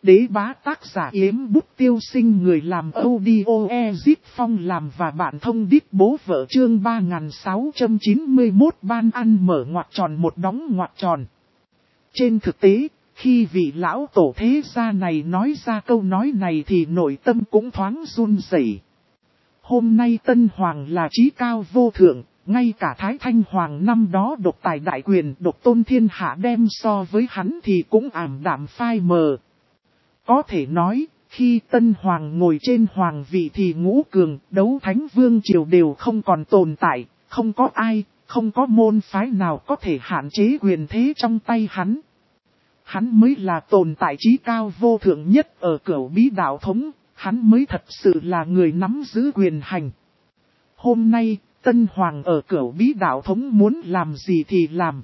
Đế bá tác giả Yếm Bút Tiêu Sinh, người làm audio Ezip Phong làm và bạn thông đít bố vợ, chương 3691 ban ăn mở ngoặc tròn một đóng ngoặc tròn. Trên thực tế, khi vị lão tổ thế gia này nói ra câu nói này thì nội tâm cũng thoáng run rẩy. Hôm nay Tân Hoàng là trí cao vô thượng, ngay cả Thái Thanh Hoàng năm đó độc tài đại quyền độc tôn thiên hạ đem so với hắn thì cũng ảm đạm phai mờ. Có thể nói, khi Tân Hoàng ngồi trên hoàng vị thì ngũ cường, đấu thánh vương triều đều không còn tồn tại, không có ai, không có môn phái nào có thể hạn chế quyền thế trong tay hắn. Hắn mới là tồn tại trí cao vô thượng nhất ở cửu bí đạo thống, hắn mới thật sự là người nắm giữ quyền hành. Hôm nay, Tân Hoàng ở cửu bí đạo thống muốn làm gì thì làm.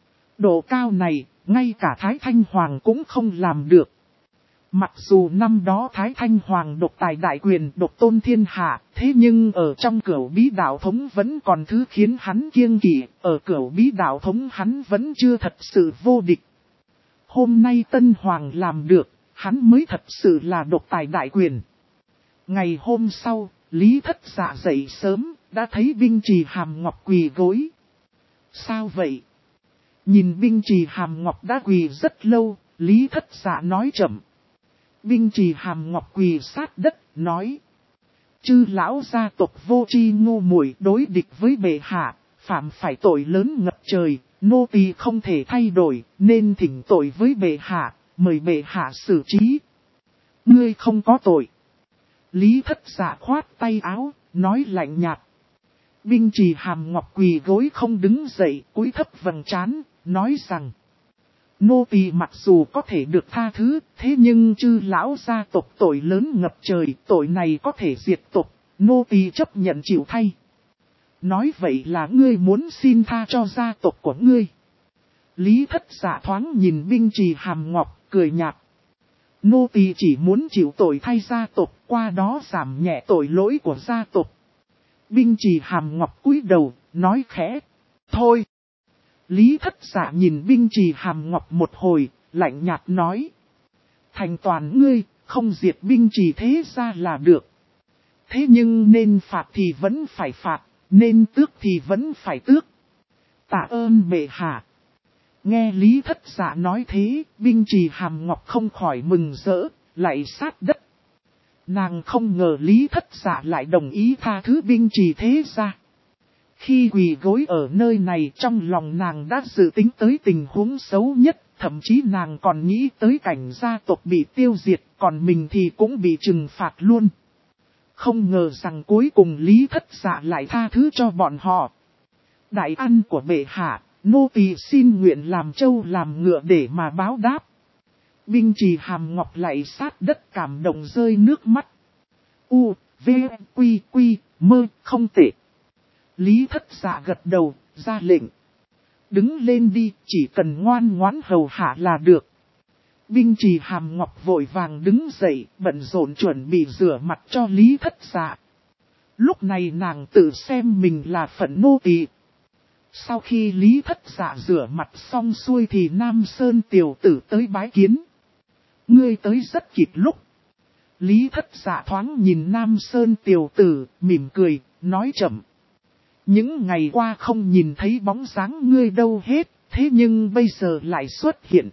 Độ cao này, ngay cả Thái Thanh Hoàng cũng không làm được. Mặc dù năm đó Thái Thanh Hoàng độc tài đại quyền độc tôn thiên hạ, thế nhưng ở trong cửu bí đạo thống vẫn còn thứ khiến hắn kiêng kỵ, ở cửu bí đạo thống hắn vẫn chưa thật sự vô địch. Hôm nay Tân Hoàng làm được, hắn mới thật sự là độc tài đại quyền. Ngày hôm sau, Lý Thất Dạ dậy sớm, đã thấy binh trì Hàm Ngọc quỳ gối. Sao vậy? Nhìn binh trì Hàm Ngọc đã quỳ rất lâu, Lý Thất Dạ nói chậm. Binh trì Hàm Ngọc quỳ sát đất, nói. Chư lão gia tộc vô tri ngu muội đối địch với bệ hạ, phạm phải tội lớn ngập trời, nô tỳ không thể thay đổi, nên thỉnh tội với bệ hạ, mời bệ hạ xử trí. Ngươi không có tội. Lý Thất Dạ khoát tay áo, nói lạnh nhạt. Binh trì Hàm Ngọc quỳ gối không đứng dậy, cúi thấp vầng trán, nói rằng. Nô tỳ mặc dù có thể được tha thứ, thế nhưng chư lão gia tộc tội lớn ngập trời, tội này có thể diệt tộc, nô tỳ chấp nhận chịu thay. Nói vậy là ngươi muốn xin tha cho gia tộc của ngươi. Lý Thất Dạ thoáng nhìn binh trì Hàm Ngọc, cười nhạt. Nô tỳ chỉ muốn chịu tội thay gia tộc, qua đó giảm nhẹ tội lỗi của gia tộc. Binh trì Hàm Ngọc cúi đầu, nói khẽ. Thôi. Lý Thất Dạ nhìn binh trì Hàm Ngọc một hồi, lạnh nhạt nói. Thành toàn ngươi, không diệt binh trì thế ra là được. Thế nhưng nên phạt thì vẫn phải phạt, nên tước thì vẫn phải tước. Tạ ơn bệ hạ. Nghe Lý Thất Dạ nói thế, binh trì Hàm Ngọc không khỏi mừng rỡ, lại sát đất. Nàng không ngờ Lý Thất Dạ lại đồng ý tha thứ binh trì thế ra. Khi quỳ gối ở nơi này trong lòng nàng đã dự tính tới tình huống xấu nhất, thậm chí nàng còn nghĩ tới cảnh gia tộc bị tiêu diệt, còn mình thì cũng bị trừng phạt luôn. Không ngờ rằng cuối cùng Lý Thất Dạ lại tha thứ cho bọn họ. Đại ăn của bệ hạ, nô tỳ xin nguyện làm trâu làm ngựa để mà báo đáp. Binh trì Hàm Ngọc lại sát đất cảm động rơi nước mắt. U, V, Quy, Quy, Mơ, không tệ. Lý Thất Dạ gật đầu, ra lệnh. Đứng lên đi, chỉ cần ngoan ngoãn hầu hạ là được. Binh trì Hàm Ngọc vội vàng đứng dậy, bận rộn chuẩn bị rửa mặt cho Lý Thất Dạ. Lúc này nàng tự xem mình là phận nô tỳ. Sau khi Lý Thất Dạ rửa mặt xong xuôi thì Nam Sơn tiểu tử tới bái kiến. Ngươi tới rất kịp lúc. Lý Thất Dạ thoáng nhìn Nam Sơn tiểu tử, mỉm cười, nói chậm. Những ngày qua không nhìn thấy bóng dáng ngươi đâu hết, thế nhưng bây giờ lại xuất hiện.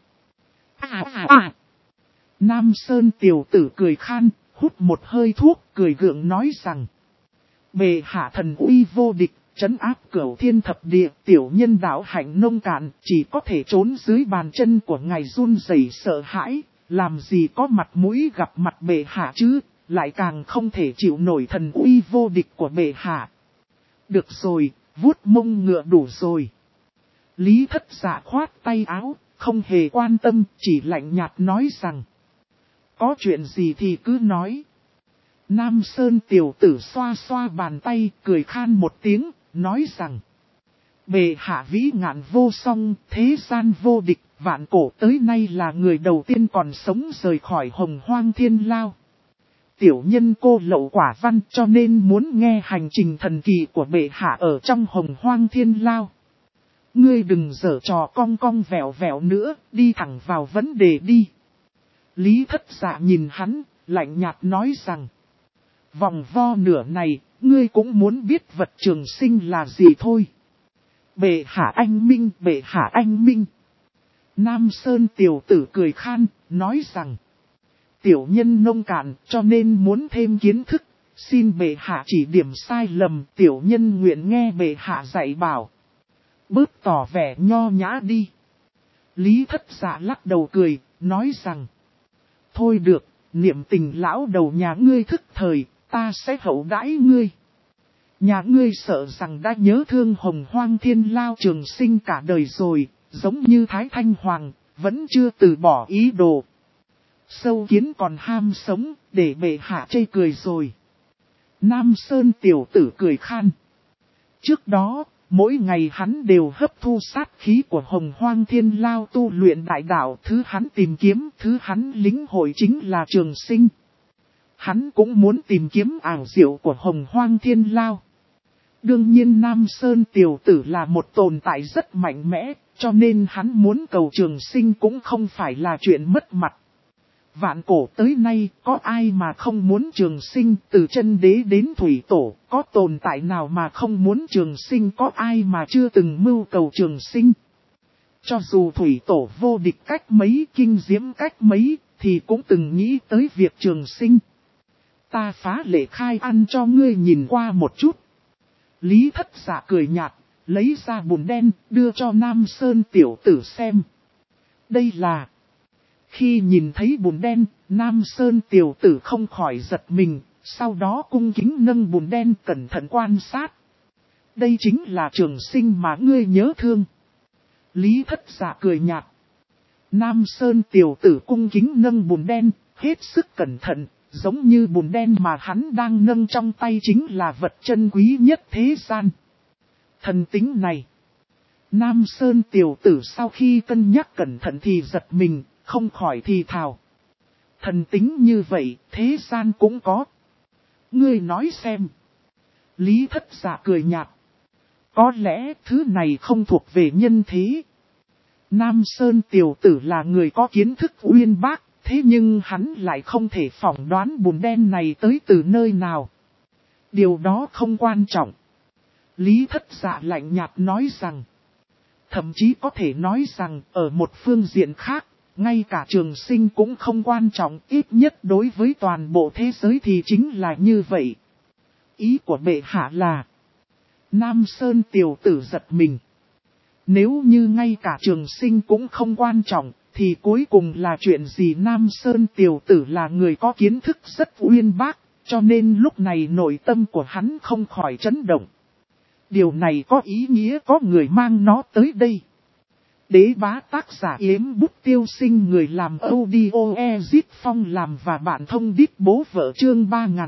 Nam Sơn tiểu tử cười khan, hút một hơi thuốc, cười gượng nói rằng. Bệ hạ thần uy vô địch, trấn áp cửu thiên thập địa, tiểu nhân đạo hạnh nông cạn, chỉ có thể trốn dưới bàn chân của ngài run rẩy sợ hãi, làm gì có mặt mũi gặp mặt bệ hạ chứ, lại càng không thể chịu nổi thần uy vô địch của bệ hạ. Được rồi, vuốt mông ngựa đủ rồi. Lý Thất Dạ khoát tay áo, không hề quan tâm, chỉ lạnh nhạt nói rằng. Có chuyện gì thì cứ nói. Nam Sơn tiểu tử xoa xoa bàn tay, cười khan một tiếng, nói rằng. Bệ hạ vĩ ngạn vô song, thế gian vô địch, vạn cổ tới nay là người đầu tiên còn sống rời khỏi Hồng Hoang Thiên Lao. Tiểu nhân cô lậu quả văn cho nên muốn nghe hành trình thần kỳ của bệ hạ ở trong Hồng Hoang Thiên Lao. Ngươi đừng giở trò cong cong vẹo vẹo nữa, đi thẳng vào vấn đề đi. Lý Thất Dạ nhìn hắn, lạnh nhạt nói rằng. Vòng vo nửa này, ngươi cũng muốn biết vật trường sinh là gì thôi. Bệ hạ anh minh, bệ hạ anh minh. Nam Sơn tiểu tử cười khan, nói rằng. Tiểu nhân nông cạn cho nên muốn thêm kiến thức, xin bệ hạ chỉ điểm sai lầm, tiểu nhân nguyện nghe bệ hạ dạy bảo. Bớt tỏ vẻ nho nhã đi. Lý Thất Dạ lắc đầu cười, nói rằng. Thôi được, niệm tình lão đầu nhà ngươi thức thời, ta sẽ hậu đãi ngươi. Nhà ngươi sợ rằng đã nhớ thương Hồng Hoang Thiên Lao Trường Sinh cả đời rồi, giống như Thái Thanh Hoàng, vẫn chưa từ bỏ ý đồ. Sâu kiến còn ham sống, để bệ hạ chê cười rồi. Nam Sơn tiểu tử cười khan. Trước đó, mỗi ngày hắn đều hấp thu sát khí của Hồng Hoang Thiên Lao tu luyện đại đạo. Thứ hắn tìm kiếm, thứ hắn lĩnh hội chính là Trường Sinh. Hắn cũng muốn tìm kiếm ảo diệu của Hồng Hoang Thiên Lao. Đương nhiên Nam Sơn tiểu tử là một tồn tại rất mạnh mẽ, cho nên hắn muốn cầu Trường Sinh cũng không phải là chuyện mất mặt. Vạn cổ tới nay, có ai mà không muốn Trường Sinh, từ chân đế đến thủy tổ, có tồn tại nào mà không muốn Trường Sinh, có ai mà chưa từng mưu cầu Trường Sinh. Cho dù thủy tổ vô địch cách mấy, kinh diễm cách mấy, thì cũng từng nghĩ tới việc Trường Sinh. Ta phá lệ khai ăn cho ngươi nhìn qua một chút. Lý Thất Dạ cười nhạt, lấy ra bùn đen, đưa cho Nam Sơn tiểu tử xem. Đây là... Khi nhìn thấy bùn đen, Nam Sơn tiểu tử không khỏi giật mình, sau đó cung kính nâng bùn đen cẩn thận quan sát. Đây chính là Trường Sinh mà ngươi nhớ thương. Lý Thất Dạ cười nhạt. Nam Sơn tiểu tử cung kính nâng bùn đen, hết sức cẩn thận, giống như bùn đen mà hắn đang nâng trong tay chính là vật chân quý nhất thế gian. Thần tính này. Nam Sơn tiểu tử sau khi cân nhắc cẩn thận thì giật mình, không khỏi thì thào. Thần tính như vậy, thế gian cũng có. Ngươi nói xem. Lý Thất Dạ cười nhạt. Có lẽ thứ này không thuộc về nhân thế. Nam Sơn tiểu tử là người có kiến thức uyên bác, thế nhưng hắn lại không thể phỏng đoán bùn đen này tới từ nơi nào. Điều đó không quan trọng. Lý Thất Dạ lạnh nhạt nói rằng. Thậm chí có thể nói rằng ở một phương diện khác, ngay cả Trường Sinh cũng không quan trọng, ít nhất đối với toàn bộ thế giới thì chính là như vậy. Ý của bệ hạ là, Nam Sơn tiểu tử giật mình. Nếu như ngay cả Trường Sinh cũng không quan trọng, thì cuối cùng là chuyện gì? Nam Sơn tiểu tử là người có kiến thức rất uyên bác, cho nên lúc này nội tâm của hắn không khỏi chấn động. Điều này có ý nghĩa có người mang nó tới đây. Đế bá tác giả Yếm Bút Tiêu Sinh, người làm audio Ezit Phong làm và bạn thông đít bố vợ, chương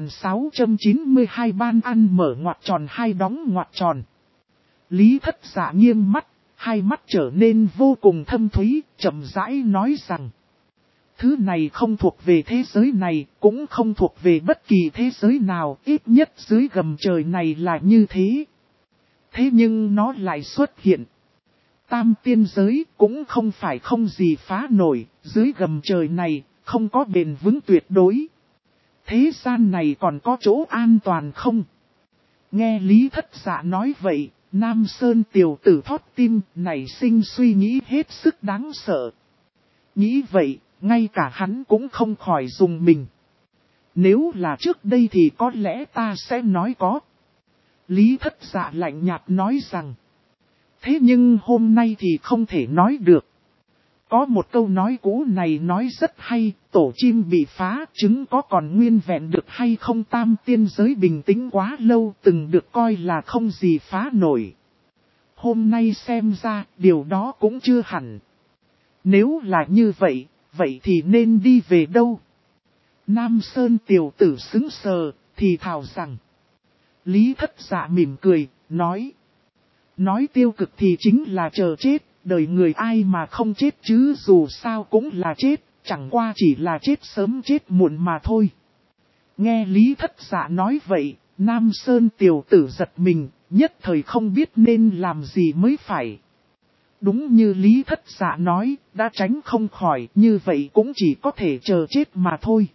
3692 ban ăn mở ngoặc tròn hai đóng ngoặc tròn. Lý Thất Dạ nghiêm mắt, hai mắt trở nên vô cùng thâm thúy, chậm rãi nói rằng. Thứ này không thuộc về thế giới này, cũng không thuộc về bất kỳ thế giới nào, ít nhất dưới gầm trời này là như thế. Thế nhưng nó lại xuất hiện. Tam tiên giới cũng không phải không gì phá nổi, dưới gầm trời này không có bền vững tuyệt đối. Thế gian này còn có chỗ an toàn không? Nghe Lý Thất Dạ nói vậy, Nam Sơn tiểu tử thót tim nảy sinh suy nghĩ hết sức đáng sợ. Nghĩ vậy, ngay cả hắn cũng không khỏi dùng mình. Nếu là trước đây thì có lẽ ta sẽ nói có. Lý Thất Dạ lạnh nhạt nói rằng. Thế nhưng hôm nay thì không thể nói được. Có một câu nói cũ này nói rất hay, tổ chim bị phá, trứng có còn nguyên vẹn được hay không? Tam tiên giới bình tĩnh quá lâu, từng được coi là không gì phá nổi. Hôm nay xem ra, điều đó cũng chưa hẳn. Nếu là như vậy, vậy thì nên đi về đâu? Nam Sơn tiểu tử sững sờ, thì thào rằng. Lý Thất Dạ mỉm cười, nói. Nói tiêu cực thì chính là chờ chết, đời người ai mà không chết chứ, dù sao cũng là chết, chẳng qua chỉ là chết sớm chết muộn mà thôi. Nghe Lý Thất Dạ nói vậy, Nam Sơn tiểu tử giật mình, nhất thời không biết nên làm gì mới phải. Đúng như Lý Thất Dạ nói, đã tránh không khỏi, như vậy cũng chỉ có thể chờ chết mà thôi.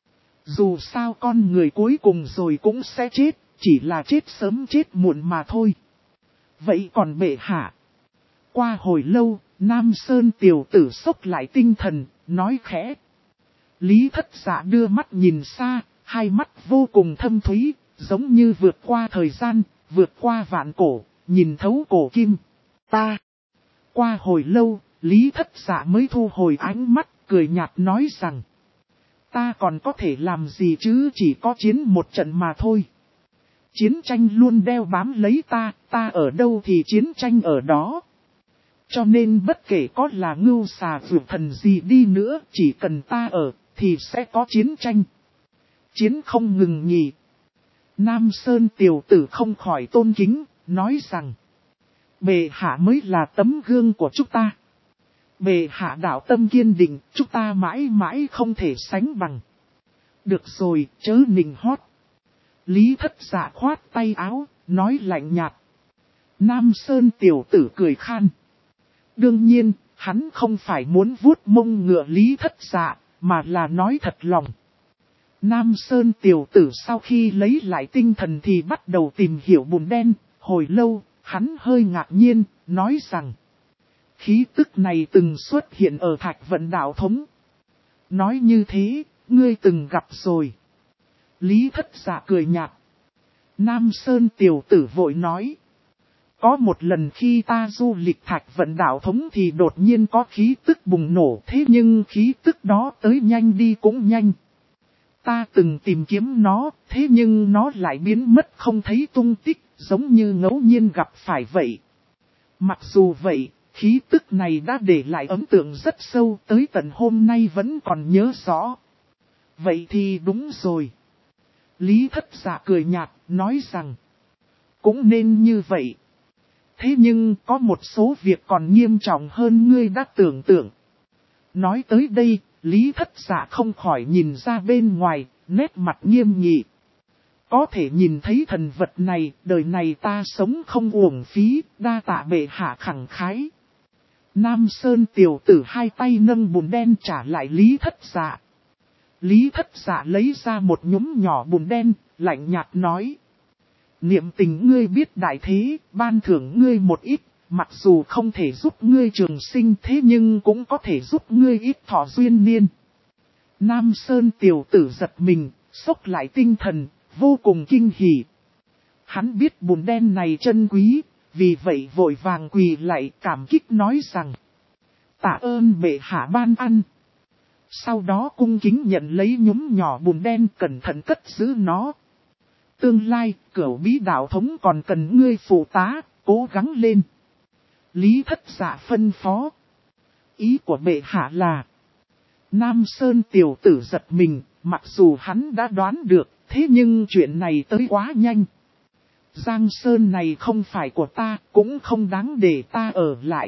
Dù sao con người cuối cùng rồi cũng sẽ chết, chỉ là chết sớm chết muộn mà thôi. Vậy còn bệ hạ? Qua hồi lâu, Nam Sơn tiểu tử sốc lại tinh thần, nói khẽ. Lý Thất Dạ đưa mắt nhìn xa, hai mắt vô cùng thâm thúy, giống như vượt qua thời gian, vượt qua vạn cổ, nhìn thấu cổ kim. Ta. Qua hồi lâu, Lý Thất Dạ mới thu hồi ánh mắt, cười nhạt nói rằng. Ta còn có thể làm gì chứ, chỉ có chiến một trận mà thôi. Chiến tranh luôn đeo bám lấy ta ở đâu thì chiến tranh ở đó. Cho nên bất kể có là ngưu xà vượt thần gì đi nữa, chỉ cần ta ở, thì sẽ có chiến tranh. Chiến không ngừng nghỉ. Nam Sơn tiểu tử không khỏi tôn kính, nói rằng. Bệ hạ mới là tấm gương của chúng ta. Bệ hạ đạo tâm kiên định, chúng ta mãi mãi không thể sánh bằng. Được rồi, chớ nịnh hót. Lý Thất Dạ khoát tay áo, nói lạnh nhạt. Nam Sơn tiểu tử cười khan. Đương nhiên, hắn không phải muốn vuốt mông ngựa Lý Thất Dạ, mà là nói thật lòng. Nam Sơn tiểu tử sau khi lấy lại tinh thần thì bắt đầu tìm hiểu bùn đen, hồi lâu, hắn hơi ngạc nhiên, nói rằng. Khí tức này từng xuất hiện ở Thạch Vận Đạo Thống. Nói như thế, ngươi từng gặp rồi. Lý Thất Dạ cười nhạt. Nam Sơn tiểu tử vội nói. Có một lần khi ta du lịch Thạch Vận Đạo Thống thì đột nhiên có khí tức bùng nổ, thế nhưng khí tức đó tới nhanh đi cũng nhanh. Ta từng tìm kiếm nó, thế nhưng nó lại biến mất không thấy tung tích, giống như ngẫu nhiên gặp phải vậy. Mặc dù vậy, khí tức này đã để lại ấn tượng rất sâu, tới tận hôm nay vẫn còn nhớ rõ. Vậy thì đúng rồi. Lý Thất Dạ cười nhạt, nói rằng. Cũng nên như vậy. Thế nhưng có một số việc còn nghiêm trọng hơn ngươi đã tưởng tượng. Nói tới đây, Lý Thất Dạ không khỏi nhìn ra bên ngoài, nét mặt nghiêm nghị. Có thể nhìn thấy thần vật này, đời này ta sống không uổng phí, đa tạ bệ hạ khẳng khái. Nam Sơn tiểu tử hai tay nâng bùn đen trả lại Lý Thất Dạ. Lý Thất Dạ lấy ra một nhúm nhỏ bùn đen, lạnh nhạt nói. Niệm tình ngươi biết đại thế, ban thưởng ngươi một ít, mặc dù không thể giúp ngươi trường sinh thế nhưng cũng có thể giúp ngươi ít thọ duyên niên. Nam Sơn tiểu tử giật mình, sốc lại tinh thần, vô cùng kinh hỉ. Hắn biết bùn đen này chân quý, vì vậy vội vàng quỳ lại cảm kích nói rằng. Tạ ơn bệ hạ ban ăn. Sau đó cung kính nhận lấy nhúm nhỏ bùn đen cẩn thận cất giữ nó. Tương lai, Cửu Bí Đạo Thống còn cần ngươi phụ tá, cố gắng lên. Lý Thất Dạ phân phó. Ý của bệ hạ là. Nam Sơn tiểu tử giật mình, mặc dù hắn đã đoán được, thế nhưng chuyện này tới quá nhanh. Giang Sơn này không phải của ta, cũng không đáng để ta ở lại.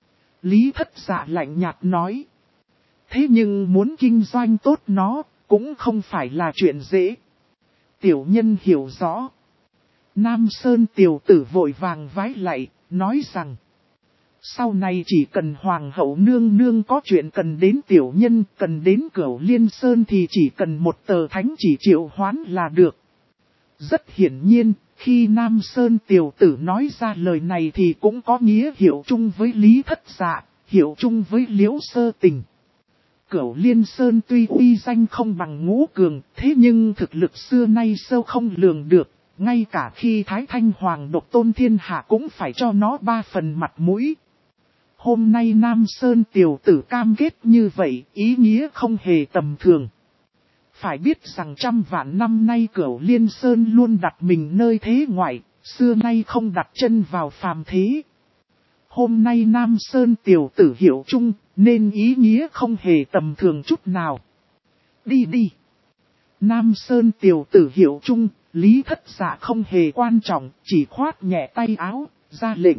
Lý Thất Dạ lạnh nhạt nói. Thế nhưng muốn kinh doanh tốt nó, cũng không phải là chuyện dễ. Tiểu nhân hiểu rõ. Nam Sơn tiểu tử vội vàng vái lạy, nói rằng. Sau này chỉ cần Hoàng hậu nương nương có chuyện cần đến tiểu nhân, cần đến Cửu Liên Sơn thì chỉ cần một tờ thánh chỉ triệu hoán là được. Rất hiển nhiên, khi Nam Sơn tiểu tử nói ra lời này thì cũng có nghĩa hiệu chung với Lý Thất Dạ, hiệu chung với Liễu Sơ Tình. Cửu Liên Sơn tuy uy danh không bằng Ngũ Cường, thế nhưng thực lực xưa nay sâu không lường được, ngay cả khi Thái Thanh Hoàng độc tôn thiên hạ cũng phải cho nó 3 phần mặt mũi. Hôm nay Nam Sơn tiểu tử cam kết như vậy, ý nghĩa không hề tầm thường. Phải biết rằng trăm vạn năm nay Cửu Liên Sơn luôn đặt mình nơi thế ngoại, xưa nay không đặt chân vào phàm thế. Hôm nay Nam Sơn tiểu tử hiểu chung, nên ý nghĩa không hề tầm thường chút nào. Đi đi. Nam Sơn tiểu tử hiểu chung, Lý Thất Dạ không hề quan trọng, chỉ khoát nhẹ tay áo, ra lệnh.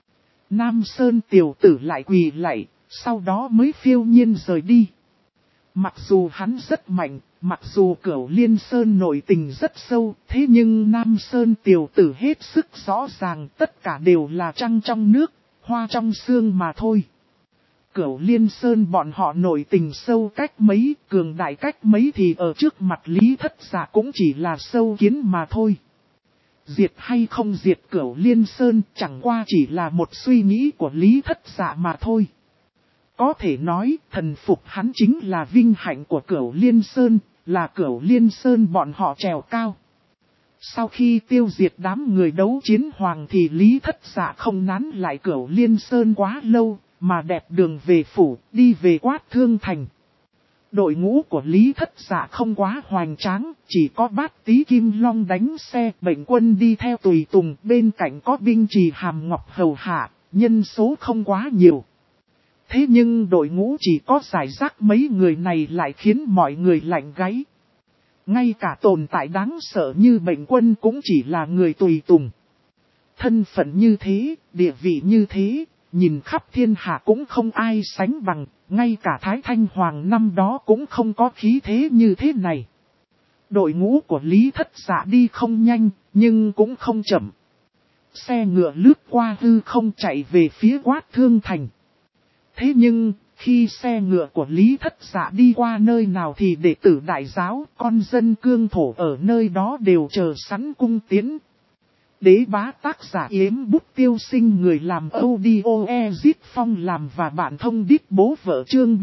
Nam Sơn tiểu tử lại quỳ lạy, sau đó mới phiêu nhiên rời đi. Mặc dù hắn rất mạnh, mặc dù Cửu Liên Sơn nội tình rất sâu, thế nhưng Nam Sơn tiểu tử hết sức rõ ràng tất cả đều là trăng trong nước, hoa trong xương mà thôi. Cửu Liên Sơn bọn họ nổi tình sâu cách mấy, cường đại cách mấy thì ở trước mặt Lý Thất Dạ cũng chỉ là sâu kiến mà thôi. Diệt hay không diệt Cửu Liên Sơn chẳng qua chỉ là một suy nghĩ của Lý Thất Dạ mà thôi. Có thể nói thần phục hắn chính là vinh hạnh của Cửu Liên Sơn, là Cửu Liên Sơn bọn họ trèo cao. Sau khi tiêu diệt đám người đấu chiến hoàng thì Lý Thất Dạ không nán lại Cửu Liên Sơn quá lâu, mà đẹp đường về phủ, đi về Quát Thương Thành. Đội ngũ của Lý Thất Dạ không quá hoành tráng, chỉ có Bát Tý Kim Long đánh xe, Bệnh Quân đi theo tùy tùng, bên cạnh có binh trì Hàm Ngọc hầu hạ, nhân số không quá nhiều. Thế nhưng đội ngũ chỉ có giải rác mấy người này lại khiến mọi người lạnh gáy. Ngay cả tồn tại đáng sợ như Bệnh Quân cũng chỉ là người tùy tùng. Thân phận như thế, địa vị như thế, nhìn khắp thiên hạ cũng không ai sánh bằng, ngay cả Thái Thanh Hoàng năm đó cũng không có khí thế như thế này. Đội ngũ của Lý Thất Dạ đi không nhanh, nhưng cũng không chậm. Xe ngựa lướt qua hư không chạy về phía Quát Thương Thành. Thế nhưng, khi xe ngựa của Lý Thất Dạ đi qua nơi nào thì đệ tử đại giáo, con dân cương thổ ở nơi đó đều chờ sẵn cung tiến. Đế bá tác giả Yếm Bút Tiêu Sinh, người làm audio Ezit Phong làm và bạn thông đít bố vợ, chương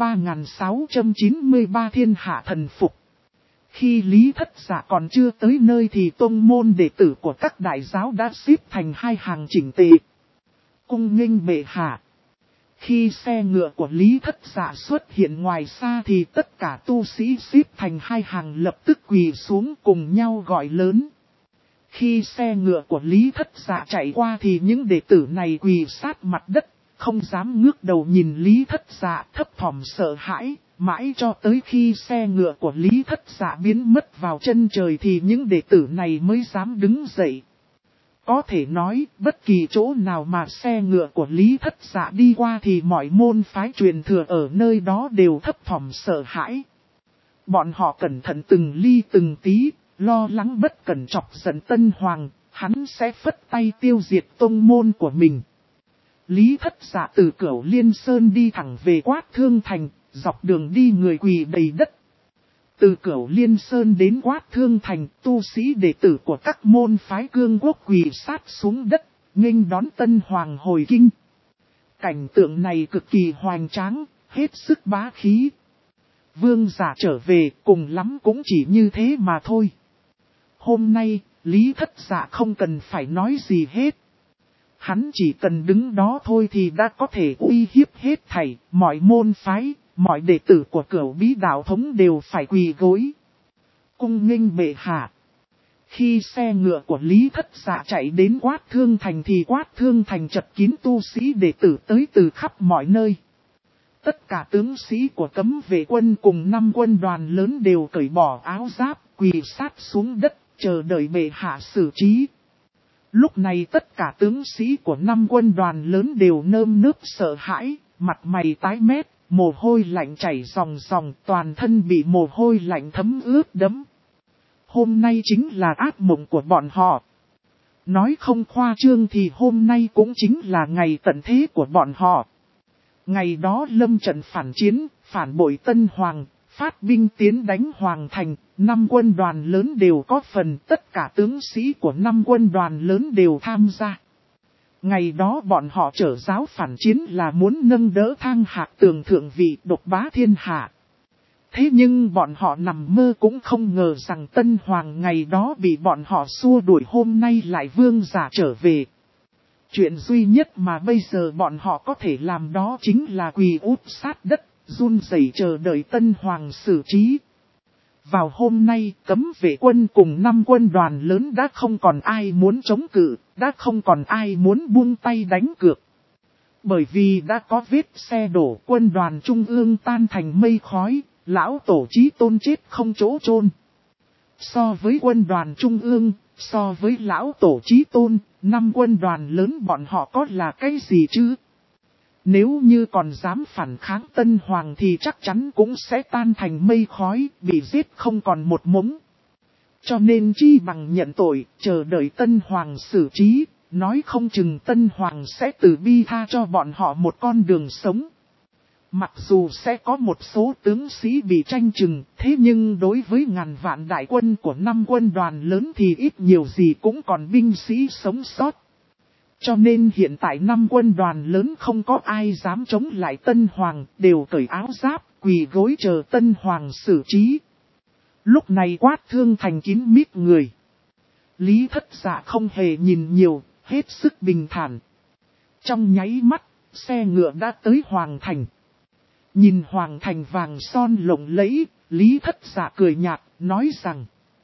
3693 thiên hạ thần phục. Khi Lý Thất Dạ còn chưa tới nơi thì tông môn đệ tử của các đại giáo đã xếp thành hai hàng chỉnh tề. Cung nghênh bệ hạ. Khi xe ngựa của Lý Thất Dạ xuất hiện ngoài xa thì tất cả tu sĩ xếp thành hai hàng lập tức quỳ xuống cùng nhau gọi lớn. Khi xe ngựa của Lý Thất Dạ chạy qua thì những đệ tử này quỳ sát mặt đất, không dám ngước đầu nhìn Lý Thất Dạ, thấp thỏm sợ hãi, mãi cho tới khi xe ngựa của Lý Thất Dạ biến mất vào chân trời thì những đệ tử này mới dám đứng dậy. Có thể nói, bất kỳ chỗ nào mà xe ngựa của Lý Thất Dạ đi qua thì mọi môn phái truyền thừa ở nơi đó đều thấp thỏm sợ hãi. Bọn họ cẩn thận từng ly từng tí, lo lắng bất cẩn chọc giận Tân Hoàng, hắn sẽ phất tay tiêu diệt tông môn của mình. Lý Thất Dạ từ Cửu Liên Sơn đi thẳng về Quát Thương Thành, dọc đường đi người quỳ đầy đất. Từ Cửu Liên Sơn đến Quát Thương Thành, tu sĩ đệ tử của các môn phái cương quốc quỳ sát xuống đất, nghênh đón Tân Hoàng hồi kinh. Cảnh tượng này cực kỳ hoành tráng, hết sức bá khí. Vương giả trở về, cùng lắm cũng chỉ như thế mà thôi. Hôm nay, Lý Thất Dạ không cần phải nói gì hết. Hắn chỉ cần đứng đó thôi thì đã có thể uy hiếp hết thảy, mọi môn phái, mọi đệ tử của Cửu Bí đạo thống đều phải quỳ gối. Cung nghênh bệ hạ. Khi xe ngựa của Lý Thất Dạ chạy đến Quát Thương Thành thì Quát Thương Thành chật kín tu sĩ đệ tử tới từ khắp mọi nơi. Tất cả tướng sĩ của Cấm Vệ quân cùng 5 quân đoàn lớn đều cởi bỏ áo giáp, quỳ sát xuống đất, chờ đợi bệ hạ xử trí. Lúc này tất cả tướng sĩ của 5 quân đoàn lớn đều nơm nớp sợ hãi, mặt mày tái mét, mồ hôi lạnh chảy ròng ròng, toàn thân bị mồ hôi lạnh thấm ướt đẫm. Hôm nay chính là ác mộng của bọn họ. Nói không khoa trương thì hôm nay cũng chính là ngày tận thế của bọn họ. Ngày đó lâm trận phản chiến, phản bội Tân Hoàng, phát binh tiến đánh Hoàng Thành, 5 quân đoàn lớn đều có phần, tất cả tướng sĩ của 5 quân đoàn lớn đều tham gia. Ngày đó bọn họ trở giáo phản chiến là muốn nâng đỡ Thang Hạc Tường thượng vị độc bá thiên hạ. Thế nhưng bọn họ nằm mơ cũng không ngờ rằng Tân Hoàng ngày đó bị bọn họ xua đuổi, hôm nay lại vương giả trở về. Chuyện duy nhất mà bây giờ bọn họ có thể làm đó chính là quỳ úp sát đất, run rẩy chờ đợi Tân Hoàng xử trí. Vào hôm nay, Cấm Vệ quân cùng 5 quân đoàn lớn đã không còn ai muốn chống cự, đã không còn ai muốn buông tay đánh cược. Bởi vì đã có vết xe đổ, quân đoàn trung ương tan thành mây khói, lão tổ Chí Tôn chết không chỗ chôn. So với quân đoàn trung ương, so với lão tổ Chí Tôn, 5 quân đoàn lớn bọn họ có là cái gì chứ? Nếu như còn dám phản kháng Tân Hoàng thì chắc chắn cũng sẽ tan thành mây khói, bị giết không còn một mống. Cho nên chi bằng nhận tội, chờ đợi Tân Hoàng xử trí, nói không chừng Tân Hoàng sẽ từ bi tha cho bọn họ một con đường sống. Mặc dù sẽ có một số tướng sĩ bị tranh chừng, thế nhưng đối với ngàn vạn đại quân của 5 quân đoàn lớn thì ít nhiều gì cũng còn binh sĩ sống sót. Cho nên hiện tại 5 quân đoàn lớn không có ai dám chống lại Tân Hoàng, đều cởi áo giáp, quỳ gối chờ Tân Hoàng xử trí. Lúc này Quát Thương Thành kín mít người. Lý Thất Dạ không hề nhìn nhiều, hết sức bình thản. Trong nháy mắt, xe ngựa đã tới Hoàng Thành. Nhìn Hoàng Thành vàng son lộng lẫy, Lý Thất Dạ cười nhạt, nói rằng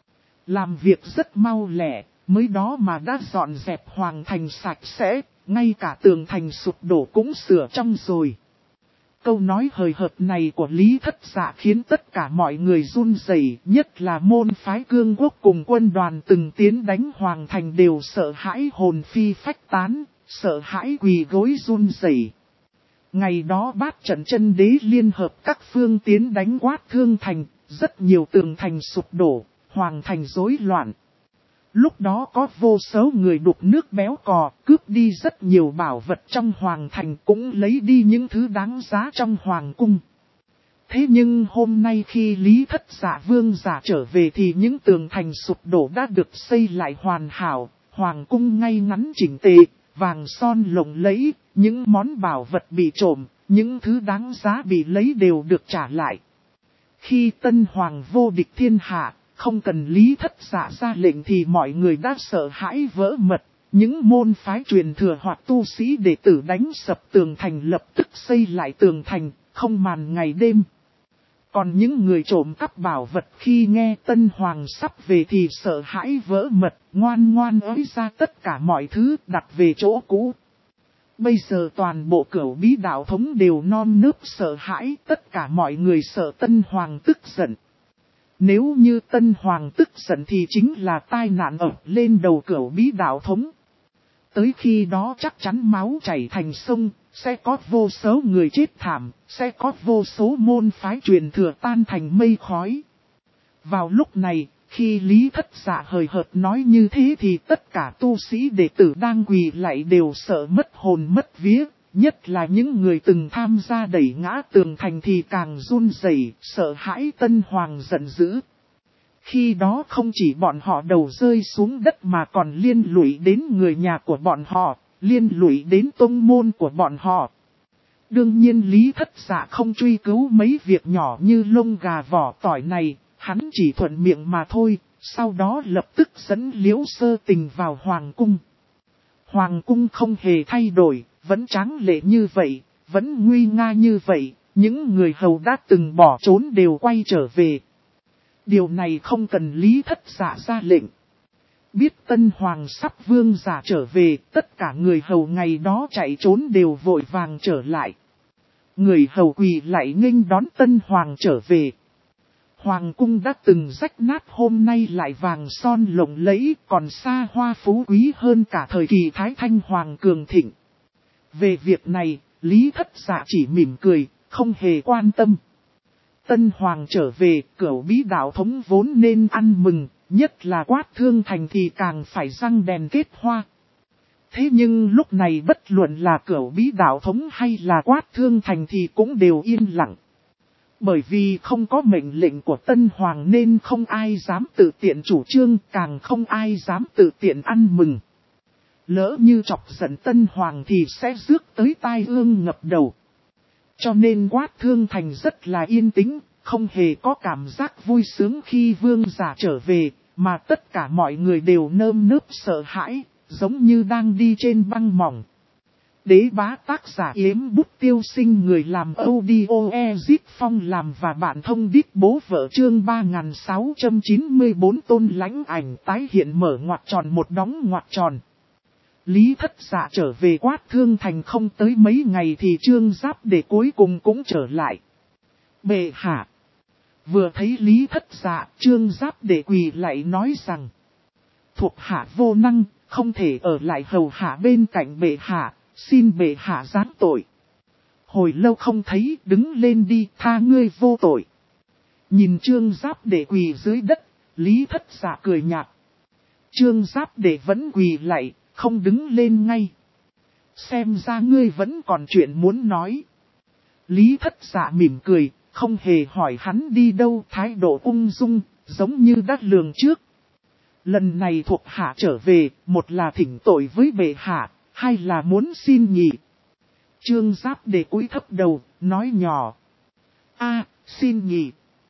làm việc rất mau lẹ, mới đó mà đã dọn dẹp Hoàng Thành sạch sẽ, ngay cả tường thành sụp đổ cũng sửa trong rồi. Câu nói hời hợt này của Lý Thất Dạ khiến tất cả mọi người run rẩy, nhất là môn phái Cương Quốc cùng quân đoàn từng tiến đánh Hoàng Thành đều sợ hãi hồn phi phách tán, sợ hãi quỳ gối run rẩy. Ngày đó Bát Trận Chân Đế liên hợp các phương tiến đánh Quát Thương Thành, rất nhiều tường thành sụp đổ, Hoàng Thành rối loạn. Lúc đó có vô số người đục nước béo cò, cướp đi rất nhiều bảo vật trong Hoàng Thành, cũng lấy đi những thứ đáng giá trong Hoàng Cung. Thế nhưng hôm nay khi Lý Thất Dạ Vương giả trở về thì những tường thành sụp đổ đã được xây lại hoàn hảo, Hoàng Cung ngay ngắn chỉnh tề, vàng son lộng lẫy, những món bảo vật bị trộm, những thứ đáng giá bị lấy đều được trả lại. Khi Tân Hoàng vô địch thiên hạ, không cần Lý Thất Dạ ra lệnh thì mọi người đã sợ hãi vỡ mật, những môn phái truyền thừa hoặc tu sĩ đệ tử đánh sập tường thành lập tức xây lại tường thành, không màn ngày đêm. Còn những người trộm cắp bảo vật khi nghe Tân Hoàng sắp về thì sợ hãi vỡ mật, ngoan ngoan ới ra tất cả mọi thứ đặt về chỗ cũ. Bây giờ toàn bộ Cửu Bí đạo thống đều non nớp sợ hãi, tất cả mọi người sợ Tân Hoàng tức giận. Nếu như Tân Hoàng tức giận thì chính là tai nạn ập lên đầu Cửu Bí đạo thống. Tới khi đó chắc chắn máu chảy thành sông, sẽ có vô số người chết thảm, sẽ có vô số môn phái truyền thừa tan thành mây khói. Vào lúc này, khi Lý Thất Dạ hời hợt nói như thế thì tất cả tu sĩ đệ tử đang quỳ lạy đều sợ mất hồn mất vía, nhất là những người từng tham gia đẩy ngã tường thành thì càng run rẩy, sợ hãi Tân Hoàng giận dữ. Khi đó không chỉ bọn họ đầu rơi xuống đất mà còn liên lụy đến người nhà của bọn họ, liên lụy đến tông môn của bọn họ. Đương nhiên Lý Thất Dạ không truy cứu mấy việc nhỏ như lông gà vỏ tỏi này, hắn chỉ thuận miệng mà thôi, sau đó lập tức dẫn Liễu Sơ Tình vào Hoàng Cung. Hoàng Cung không hề thay đổi, vẫn tráng lệ như vậy, vẫn nguy nga như vậy, những người hầu đã từng bỏ trốn đều quay trở về. Điều này không cần Lý Thất Dạ ra lệnh. Biết Tân Hoàng sắp vương giả trở về, tất cả người hầu ngày đó chạy trốn đều vội vàng trở lại. Người hầu quỳ lại nghênh đón Tân Hoàng trở về. Hoàng cung đã từng rách nát hôm nay lại vàng son lộng lẫy, còn xa hoa phú quý hơn cả thời kỳ Thái Thanh Hoàng cường thịnh. Về việc này, Lý Thất Dạ chỉ mỉm cười, không hề quan tâm. Tân Hoàng trở về, Cửu Bí đạo thống vốn nên ăn mừng, nhất là Quát Thương Thành thì càng phải răng đèn kết hoa. Thế nhưng lúc này bất luận là Cửu Bí đạo thống hay là Quát Thương Thành thì cũng đều yên lặng. Bởi vì không có mệnh lệnh của Tân Hoàng nên không ai dám tự tiện chủ trương, càng không ai dám tự tiện ăn mừng. Lỡ như chọc giận Tân Hoàng thì sẽ rước tới tai ương ngập đầu. Cho nên Quát Thương Thành rất là yên tĩnh, không hề có cảm giác vui sướng khi vương giả trở về, mà tất cả mọi người đều nơm nớp sợ hãi, giống như đang đi trên băng mỏng. Đế bá tác giả Yếm Bút Tiêu Sinh, người làm audio Ezip Phong làm và bạn thông đít bố vợ, chương 3694 Tôn Lãnh Ảnh tái hiện mở ngoặc tròn một đóng ngoặc tròn. Lý Thất Dạ trở về Quát Thương Thành không tới mấy ngày thì Trương Giáp Đệ cuối cùng cũng trở lại. Bệ hạ. Vừa thấy Lý Thất Dạ, Trương Giáp Đệ quỳ lại nói rằng: thuộc hạ vô năng, không thể ở lại hầu hạ bên cạnh bệ hạ, xin bệ hạ giáng tội. Hồi lâu không thấy, đứng lên đi, tha ngươi vô tội. Nhìn Trương Giáp Đệ quỳ dưới đất, Lý Thất Dạ cười nhạt. Trương Giáp Đệ vẫn quỳ lại, không đứng lên ngay. Xem ra ngươi vẫn còn chuyện muốn nói. Lý Thất Dạ mỉm cười, không hề hỏi hắn đi đâu, thái độ ung dung, giống như đã lường trước. Lần này thuộc hạ trở về, một là thỉnh tội với bệ hạ, hai là muốn xin nhị. Trương Giáp Đệ cúi thấp đầu, nói nhỏ. Xin nhị.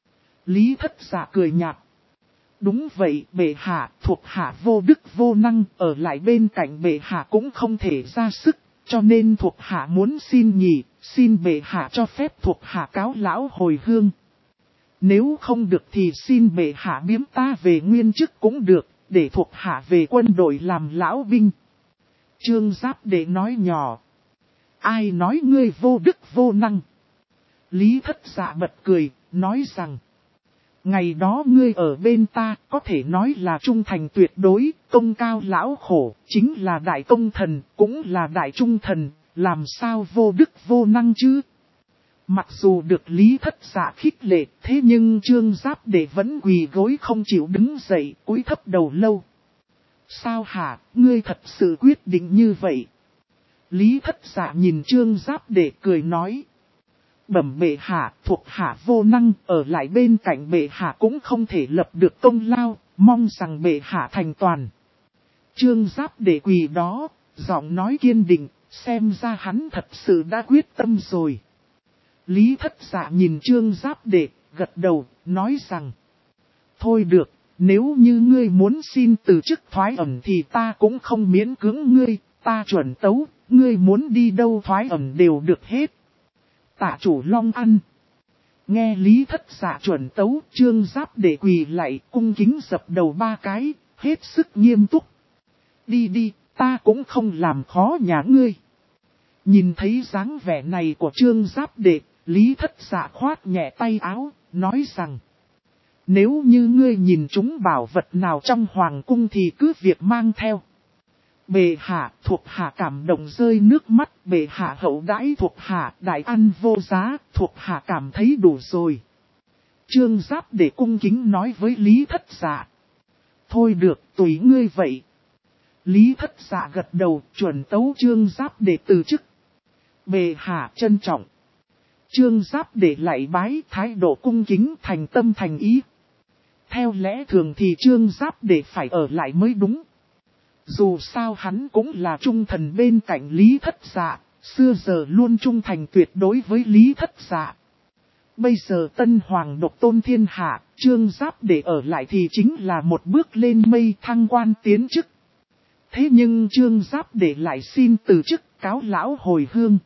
Lý Thất Dạ cười nhạt. Đúng vậy, bệ hạ, thuộc hạ vô đức vô năng, ở lại bên cạnh bệ hạ cũng không thể ra sức, cho nên thuộc hạ muốn xin nhị, xin bệ hạ cho phép thuộc hạ cáo lão hồi hương. Nếu không được thì xin bệ hạ biếm ta về nguyên chức cũng được, để thuộc hạ về quân đội làm lão binh. Trương Giáp Đệ nói nhỏ. Ai nói ngươi vô đức vô năng? Lý Thất Dạ bật cười, nói rằng. Ngày đó ngươi ở bên ta, có thể nói là trung thành tuyệt đối, công cao lão khổ, chính là đại công thần, cũng là đại trung thần, làm sao vô đức vô năng chứ? Mặc dù được Lý Thất Dạ khích lệ, thế nhưng Trương Giáp Đệ vẫn quỳ gối không chịu đứng dậy, cúi thấp đầu lâu. Sao hả, ngươi thật sự quyết định như vậy? Lý Thất Dạ nhìn Trương Giáp Đệ cười nói. Bẩm bệ hạ, thuộc hạ vô năng, ở lại bên cạnh bệ hạ cũng không thể lập được công lao, mong rằng bệ hạ thành toàn. Trương Giáp Đệ quỳ đó, giọng nói kiên định, xem ra hắn thật sự đã quyết tâm rồi. Lý Thất Dạ nhìn Trương Giáp Đệ, gật đầu, nói rằng. Thôi được, nếu như ngươi muốn xin từ chức thoái ẩn thì ta cũng không miễn cưỡng ngươi, ta chuẩn tấu, ngươi muốn đi đâu thoái ẩn đều được hết. Tạ chủ Long Ăn. Nghe Lý Thất Dạ chuẩn tấu, Trương Giáp Đệ quỳ lại, cung kính dập đầu 3 cái, hết sức nghiêm túc. Đi đi, ta cũng không làm khó nhà ngươi. Nhìn thấy dáng vẻ này của Trương Giáp Đệ, Lý Thất Dạ khoát nhẹ tay áo, nói rằng. Nếu như ngươi nhìn chúng bảo vật nào trong hoàng cung thì cứ việc mang theo. Bệ hạ, thuộc hạ cảm động rơi nước mắt, bệ hạ hậu đãi thuộc hạ, đại ăn vô giá, thuộc hạ cảm thấy đủ rồi. Trương Giáp Đệ cung kính nói với Lý Thất Dạ. Thôi được, tùy ngươi vậy. Lý Thất Dạ gật đầu, chuẩn tấu Trương Giáp Đệ từ chức. Bệ hạ trân trọng. Trương Giáp Đệ lại bái, thái độ cung kính thành tâm thành ý. Theo lẽ thường thì Trương Giáp Đệ phải ở lại mới đúng. Dù sao hắn cũng là trung thần bên cạnh Lý Thất Dạ, xưa giờ luôn trung thành tuyệt đối với Lý Thất Dạ. Bây giờ tân hoàng độc tôn thiên hạ, Trương Giáp Đệ ở lại thì chính là một bước lên mây thăng quan tiến chức. Thế nhưng Trương Giáp Đệ lại xin từ chức cáo lão hồi hương.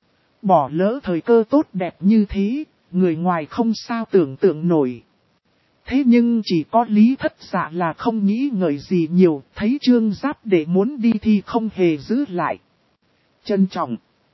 Bỏ lỡ thời cơ tốt đẹp như thế, người ngoài không sao tưởng tượng nổi. Thế nhưng chỉ có Lý Thất Dạ là không nghĩ ngợi gì nhiều, thấy Trương Giáp Đệ muốn đi thì không hề giữ lại. Trân trọng.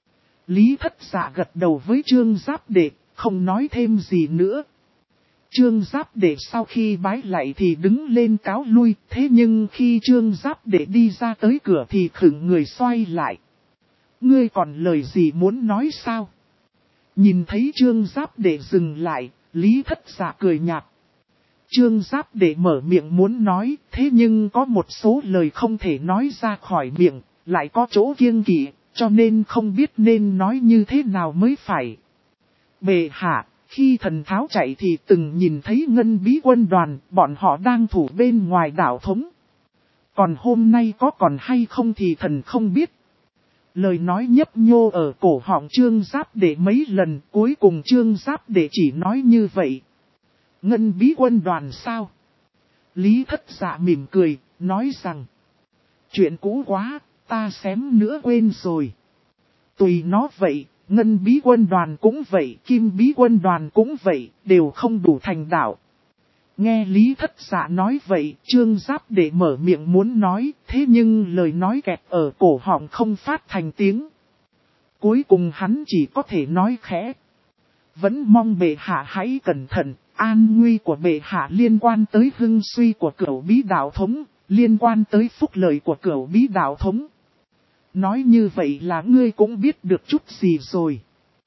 Lý Thất Dạ gật đầu với Trương Giáp Đệ, không nói thêm gì nữa. Trương Giáp Đệ sau khi bái lại thì đứng lên cáo lui, thế nhưng khi Trương Giáp Đệ đi ra tới cửa thì khựng người xoay lại. Ngươi còn lời gì muốn nói sao? Nhìn thấy Trương Giáp Đệ dừng lại, Lý Thất Dạ cười nhạt. Trương Giáp Đệ mở miệng muốn nói, thế nhưng có một số lời không thể nói ra khỏi miệng, lại có chỗ kiêng kỵ, cho nên không biết nên nói như thế nào mới phải. Bệ hạ, khi thần tháo chạy thì từng nhìn thấy Ngân Bí quân đoàn, bọn họ đang thủ bên ngoài đảo thống. Còn hôm nay có còn hay không thì thần không biết. Lời nói nhấp nhô ở cổ họng Trương Giáp Đệ mấy lần, cuối cùng Trương Giáp Đệ chỉ nói như vậy. Ngân Bí quân đoàn sao? Lý Thất Dạ mỉm cười, nói rằng. Chuyện cũ quá, ta xém nữa quên rồi. Tùy nó vậy, Ngân Bí quân đoàn cũng vậy, Kim Bí quân đoàn cũng vậy, đều không đủ thành đạo. Nghe Lý Thất Dạ nói vậy, Trương Giáp Đệ mở miệng muốn nói, thế nhưng lời nói kẹt ở cổ họng không phát thành tiếng. Cuối cùng hắn chỉ có thể nói khẽ. Vẫn mong bệ hạ hãy cẩn thận, an nguy của bệ hạ liên quan tới hưng suy của Cửu Bí đạo thống, liên quan tới phúc lợi của Cửu Bí đạo thống. Nói như vậy là ngươi cũng biết được chút gì rồi.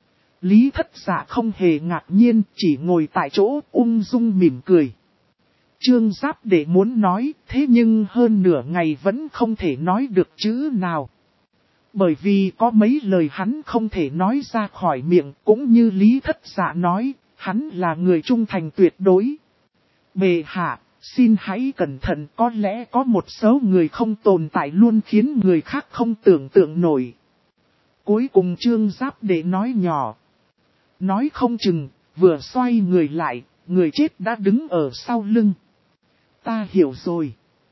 Lý Thất Dạ không hề ngạc nhiên, chỉ ngồi tại chỗ ung dung mỉm cười. Trương Giáp Đệ muốn nói, thế nhưng hơn nửa ngày vẫn không thể nói được chữ nào. Bởi vì có mấy lời hắn không thể nói ra khỏi miệng, cũng như Lý Thất Dạ nói, hắn là người trung thành tuyệt đối. Bệ hạ, xin hãy cẩn thận, có lẽ có một số người không tồn tại luôn khiến người khác không tưởng tượng nổi. Cuối cùng Trương Giáp Đệ nói nhỏ. Nói không chừng, vừa xoay người lại, người chết đã đứng ở sau lưng. Ta hiểu rồi.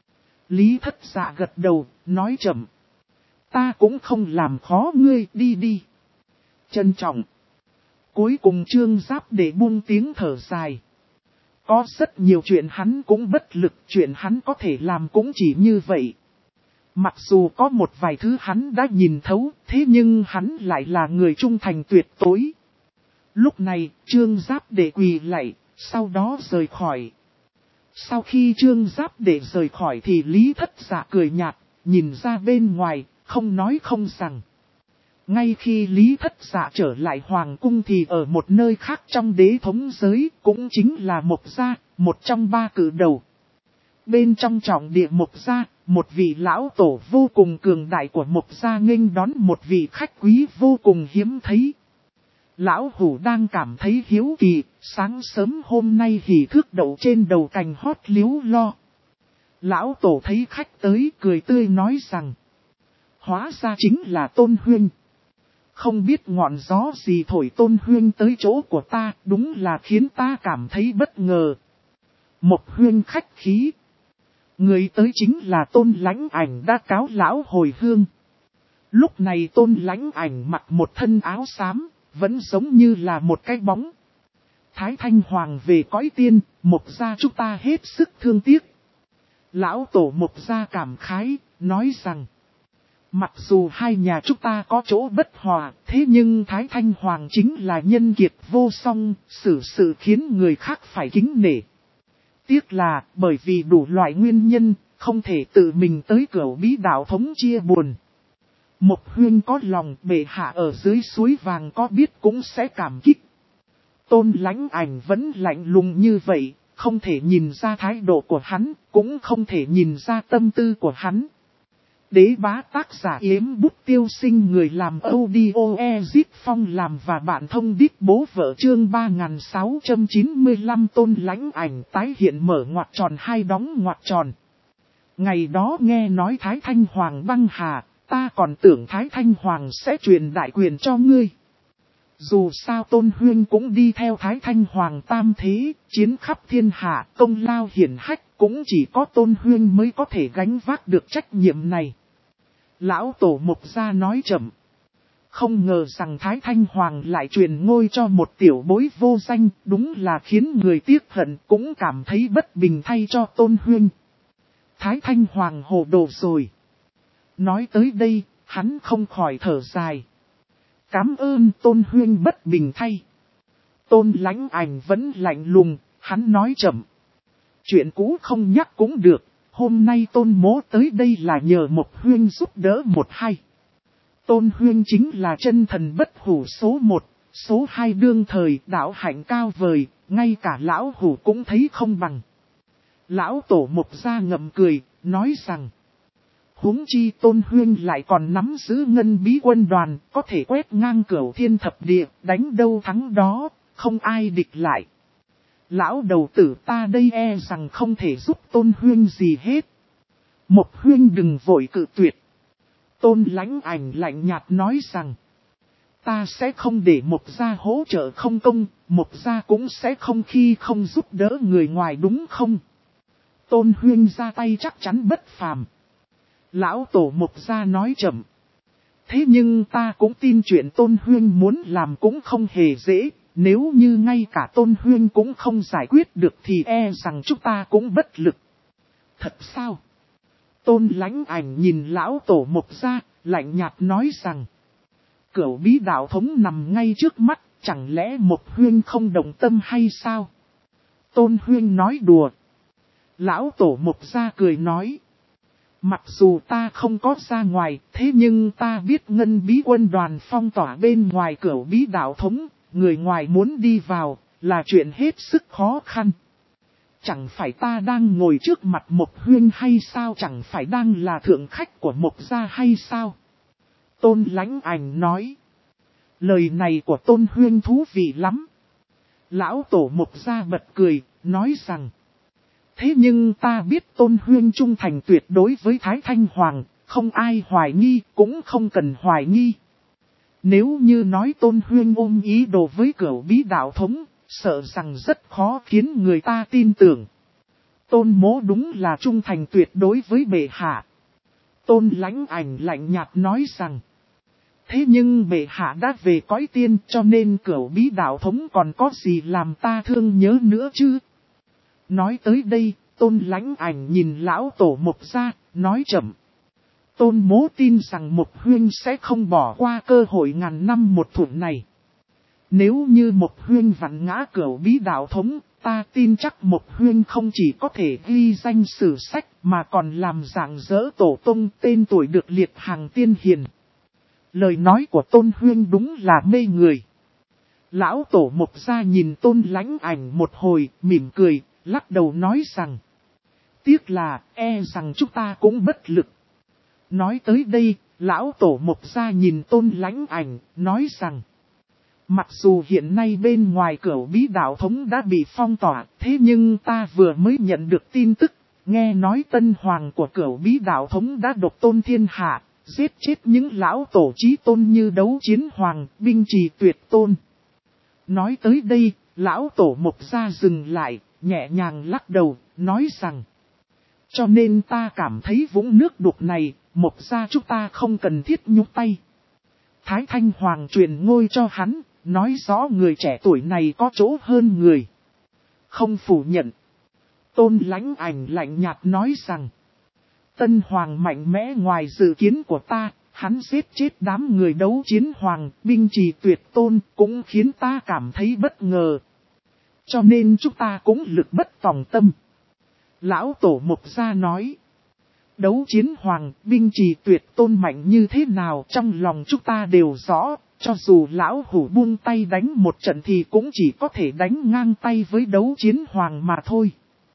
Lý Thất Dạ gật đầu, nói chậm. Ta cũng không làm khó ngươi, đi đi. Trân trọng. Cuối cùng Trương Giáp Đệ buông tiếng thở dài. Có rất nhiều chuyện hắn cũng bất lực, chuyện hắn có thể làm cũng chỉ như vậy. Mặc dù có một vài thứ hắn đã nhìn thấu, thế nhưng hắn lại là người trung thành tuyệt đối. Lúc này, Trương Giáp Đệ quỳ lạy, sau đó rời khỏi. Sau khi Trương Giáp Đệ rời khỏi thì Lý Thất Dạ cười nhạt, nhìn ra bên ngoài, không nói không rằng. Ngay khi Lý Thất Dạ trở lại Hoàng Cung thì ở một nơi khác trong đế thống giới, cũng chính là Mộc Gia, một trong ba cử đầu. Bên trong trọng địa Mộc Gia, một vị lão tổ vô cùng cường đại của Mộc Gia nghênh đón một vị khách quý vô cùng hiếm thấy. Lão Hủ đang cảm thấy hiếu kỳ, sáng sớm hôm nay hỉ thước đậu trên đầu cành hót líu lo. Lão Tổ thấy khách tới cười tươi nói rằng, hóa ra chính là Tôn Huyên. Không biết ngọn gió gì thổi Tôn Huyên tới chỗ của ta, đúng là khiến ta cảm thấy bất ngờ. Một Huyên khách khí. Người tới chính là Tôn Lãnh Ảnh đã cáo lão hồi hương. Lúc này Tôn Lãnh Ảnh mặc một thân áo xám, vẫn giống như là một cái bóng. Thái Thanh Hoàng về cõi tiên, Mộc Gia chúng ta hết sức thương tiếc. Lão Tổ Mộc Gia cảm khái, nói rằng, mặc dù hai nhà chúng ta có chỗ bất hòa, thế nhưng Thái Thanh Hoàng chính là nhân kiệt vô song, xử sự khiến người khác phải kính nể. Tiếc là, bởi vì đủ loại nguyên nhân, không thể tự mình tới Cửu Bí Đạo thống chia buồn. Mộc Huyên có lòng, bệ hạ ở dưới suối vàng có biết cũng sẽ cảm kích. Tôn Lãnh Ảnh vẫn lạnh lùng như vậy, không thể nhìn ra thái độ của hắn, cũng không thể nhìn ra tâm tư của hắn. Đế bá tác giả Yếm Bút Tiêu Sinh, người làm audio Ezip Phong làm và bạn thông đít bố vợ chương 3695. Tôn Lãnh Ảnh tái hiện mở ngoặc tròn hai đóng ngoặc tròn. Ngày đó nghe nói Thái Thanh Hoàng băng hà, ta còn tưởng Thái Thanh Hoàng sẽ truyền đại quyền cho ngươi. Dù sao Tôn Huyên cũng đi theo Thái Thanh Hoàng tam thế, chiến khắp thiên hạ, công lao hiển hách, cũng chỉ có Tôn Huyên mới có thể gánh vác được trách nhiệm này. Lão Tổ Mộc Gia nói chậm. Không ngờ rằng Thái Thanh Hoàng lại truyền ngôi cho một tiểu bối vô danh, đúng là khiến người tiếc hận, cũng cảm thấy bất bình thay cho Tôn Huyên. Thái Thanh Hoàng hồ đồ rồi. Nói tới đây, hắn không khỏi thở dài. Cám ơn Tôn Huyên bất bình thay. Tôn Lãnh Ảnh vẫn lạnh lùng, hắn nói chậm. Chuyện cũ không nhắc cũng được, hôm nay Tôn Mỗ tới đây là nhờ một Huyên giúp đỡ một hay. Tôn Huyên chính là chân thần bất hủ số 1, số 2 đương thời đạo hạnh cao vời, ngay cả lão hủ cũng thấy không bằng. Lão Tổ Mộc Gia ngậm cười, nói rằng, huống chi Tôn Huyên lại còn nắm giữ ngân bí quân đoàn, có thể quét ngang cửu thiên thập địa, đánh đâu thắng đó, không ai địch lại. Lão đầu tử ta đây e rằng không thể giúp Tôn Huyên gì hết. Mộc Huyên đừng vội cự tuyệt. Tôn Lãnh Ảnh lạnh nhạt nói rằng, ta sẽ không để Mộc Gia hỗ trợ không công, Mộc Gia cũng sẽ không khi không giúp đỡ người ngoài đúng không? Tôn Huyên ra tay chắc chắn bất phàm. Lão Tổ Mộc Gia nói chậm. Thế nhưng ta cũng tin chuyện Tôn Huyên muốn làm cũng không hề dễ, nếu như ngay cả Tôn Huyên cũng không giải quyết được thì e rằng chúng ta cũng bất lực. Thật sao? Tôn Lãnh Ảnh nhìn Lão Tổ Mộc Gia, lạnh nhạt nói rằng, Cửu Bí Đạo thống nằm ngay trước mắt, chẳng lẽ Mộc Huyên không động tâm hay sao? Tôn Huyên nói đùa. Lão Tổ Mộc Gia cười nói, mặc dù ta không có ra ngoài, thế nhưng ta biết ngân bí quân đoàn phong tỏa bên ngoài Cửu Bí Đạo thống, người ngoài muốn đi vào, là chuyện hết sức khó khăn. Chẳng phải ta đang ngồi trước mặt Mộc Huyên hay sao, chẳng phải đang là thượng khách của Mộc gia hay sao? Tôn Lãnh Ảnh nói. Lời này của Tôn Huyên thú vị lắm. Lão tổ Mộc gia bật cười, nói rằng. Thế nhưng ta biết Tôn Huyên trung thành tuyệt đối với Thái Thanh Hoàng, không ai hoài nghi, cũng không cần hoài nghi. Nếu như nói Tôn Huyên ôm ý đồ với Cửu Bí đạo thống, sợ rằng rất khó khiến người ta tin tưởng. Tôn Mỗ đúng là trung thành tuyệt đối với bệ hạ. Tôn Lãnh Ảnh lạnh nhạt nói rằng. Thế nhưng bệ hạ đã về cõi tiên, cho nên Cửu Bí đạo thống còn có gì làm ta thương nhớ nữa chứ? Nói tới đây, Tôn Lãnh Ảnh nhìn lão tổ Mộc gia, nói chậm. Tôn Mỗ tin rằng Mộc Huyên sẽ không bỏ qua cơ hội ngàn năm một thủa này. Nếu như Mộc Huyên vặn ngã Cửu Bí đạo thống, ta tin chắc Mộc Huyên không chỉ có thể ghi danh sử sách mà còn làm rạng rỡ tổ tông tên tuổi được liệt hàng tiên hiền. Lời nói của Tôn Huyên đúng là mê người. Lão tổ Mộc gia nhìn Tôn Lãnh Ảnh một hồi, mỉm cười, lắc đầu nói rằng. Tiếc là, rằng chúng ta cũng bất lực. Nói tới đây, lão tổ Mộc gia nhìn Tôn Lãnh Ảnh, nói rằng. Mặc dù hiện nay bên ngoài Cửu Bí đạo thống đã bị phong tỏa, thế nhưng ta vừa mới nhận được tin tức, nghe nói tân hoàng của Cửu Bí đạo thống đã độc tôn thiên hạ, giết chết những lão tổ chí tôn như Đấu Chiến Hoàng, Binh Trì Tuyệt Tôn. Nói tới đây, lão tổ Mộc gia dừng lại, nhẹ nhàng lắc đầu, nói rằng. Cho nên ta cảm thấy vũng nước đục này, Mộc gia chúng ta không cần thiết nhúc tay. Thái Thanh Hoàng truyền ngôi cho hắn, nói rõ người trẻ tuổi này có chỗ hơn người. Không phủ nhận. Tôn Lãnh Ảnh lạnh nhạt nói rằng. Tân Hoàng mạnh mẽ ngoài dự kiến của ta, hắn giết chết đám người Đấu Chiến Hoàng, Binh Trì Tuyệt Tôn, cũng khiến ta cảm thấy bất ngờ. Cho nên chúng ta cũng lực bất tòng tâm. Lão tổ Mộc gia nói. Đấu Chiến Hoàng, Binh Trì Tuyệt Tôn mạnh như thế nào trong lòng chúng ta đều rõ. Cho dù lão hủ buông tay đánh một trận thì cũng chỉ có thể đánh ngang tay với Đấu Chiến Hoàng mà thôi.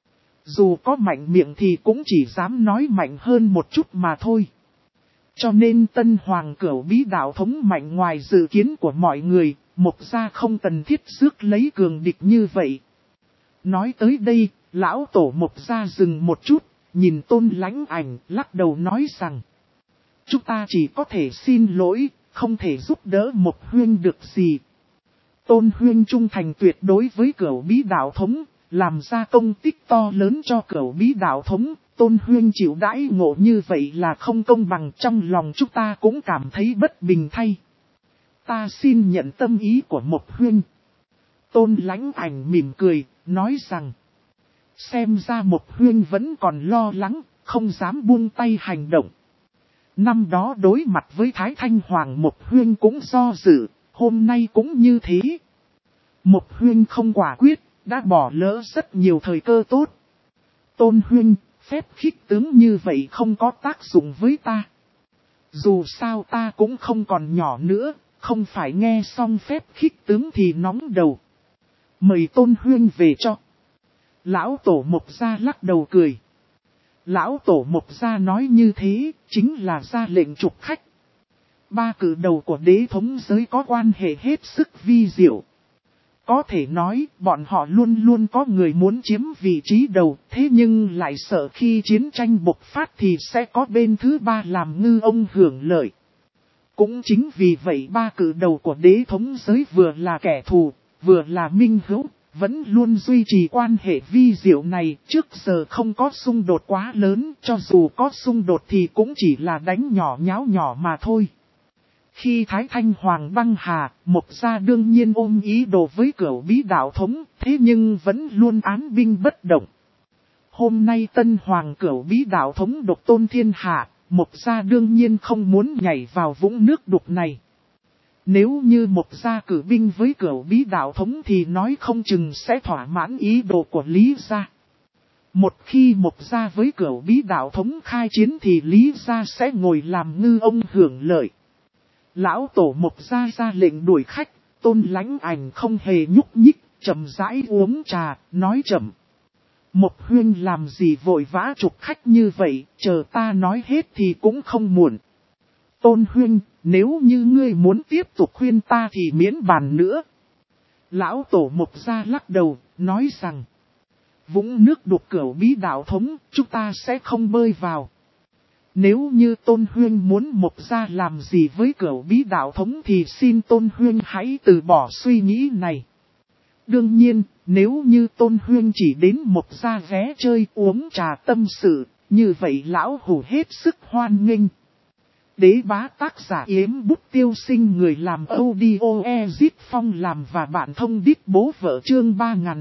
Dù có mạnh miệng thì cũng chỉ dám nói mạnh hơn một chút mà thôi. Cho nên tân hoàng Cửu Bí đạo thống mạnh ngoài dự kiến của mọi người, Mộc gia không cần thiết rước lấy cường địch như vậy. Nói tới đây, lão tổ Mộc gia dừng một chút, nhìn Tôn Lãnh Ảnh lắc đầu nói rằng. Chúng ta chỉ có thể xin lỗi, không thể giúp đỡ Mộc Huyên được gì. Tôn Huyên trung thành tuyệt đối với Cửu Bí đạo thống, làm ra công tích to lớn cho Cửu Bí đạo thống. Tôn Huyên chịu đãi ngộ như vậy là không công bằng, trong lòng chúng ta cũng cảm thấy bất bình thay. Ta xin nhận tâm ý của Mộc Huyên. Tôn Lãnh Ảnh mỉm cười, nói rằng. Xem ra Mộc Huyên vẫn còn lo lắng, không dám buông tay hành động. Năm đó đối mặt với Thái Thanh Hoàng Mộc Huyên cũng do dự, hôm nay cũng như thế. Mộc Huyên không quả quyết, đã bỏ lỡ rất nhiều thời cơ tốt. Tôn Huyên, phép khích tướng như vậy không có tác dụng với ta. Dù sao ta cũng không còn nhỏ nữa, không phải nghe xong phép khích tướng thì nóng đầu. Mời Tôn Huyên về cho. Lão tổ Mộc gia lắc đầu cười. Lão tổ Mộc gia nói như thế, chính là ra lệnh trục khách. Ba cử đầu của đế thống giới có quan hệ hết sức vi diệu. Có thể nói, bọn họ luôn luôn có người muốn chiếm vị trí đầu, thế nhưng lại sợ khi chiến tranh bộc phát thì sẽ có bên thứ ba làm ngư ông hưởng lợi. Cũng chính vì vậy ba cử đầu của đế thống giới vừa là kẻ thù, vừa là minh hữu, vẫn luôn duy trì quan hệ vi diệu này. Trước giờ không có xung đột quá lớn, cho dù có xung đột thì cũng chỉ là đánh nhỏ nháo nhỏ mà thôi. Khi Thái Thanh Hoàng băng hà, Mộc gia đương nhiên ôm ý đồ với Cửu Bí đạo thống, thế nhưng vẫn luôn án binh bất động. Hôm nay tân hoàng Cửu Bí đạo thống độc tôn thiên hạ, Mộc gia đương nhiên không muốn nhảy vào vũng nước đục này. Nếu như Mộc gia cử binh với Cửu Bí đạo thống thì nói không chừng sẽ thỏa mãn ý đồ của Lý gia. Một khi Mộc gia với Cửu Bí đạo thống khai chiến thì Lý gia sẽ ngồi làm ngư ông hưởng lợi. Lão tổ Mộc gia ra lệnh đuổi khách, Tôn Lãnh Ảnh không hề nhúc nhích, chậm rãi uống trà, nói chậm. Mộc huynh làm gì vội vã trục khách như vậy, chờ ta nói hết thì cũng không muộn. Tôn huynh, nếu như ngươi muốn tiếp tục khuyên ta thì miễn bàn nữa. Lão tổ Mộc gia lắc đầu, nói rằng. Vũng nước đục cửu bí đạo thống, chúng ta sẽ không bơi vào. Nếu như Tôn huynh muốn Mộc gia làm gì với cửu bí đạo thống thì xin Tôn huynh hãy từ bỏ suy nghĩ này. Đương nhiên, nếu như Tôn huynh chỉ đến Mộc gia ghé chơi uống trà tâm sự, như vậy lão hủ hết sức hoan nghênh. Đế bá tác giả Yếm Bút Tiêu Sinh, người làm audio Ezip Phong làm và bạn thông đít bố vợ, chương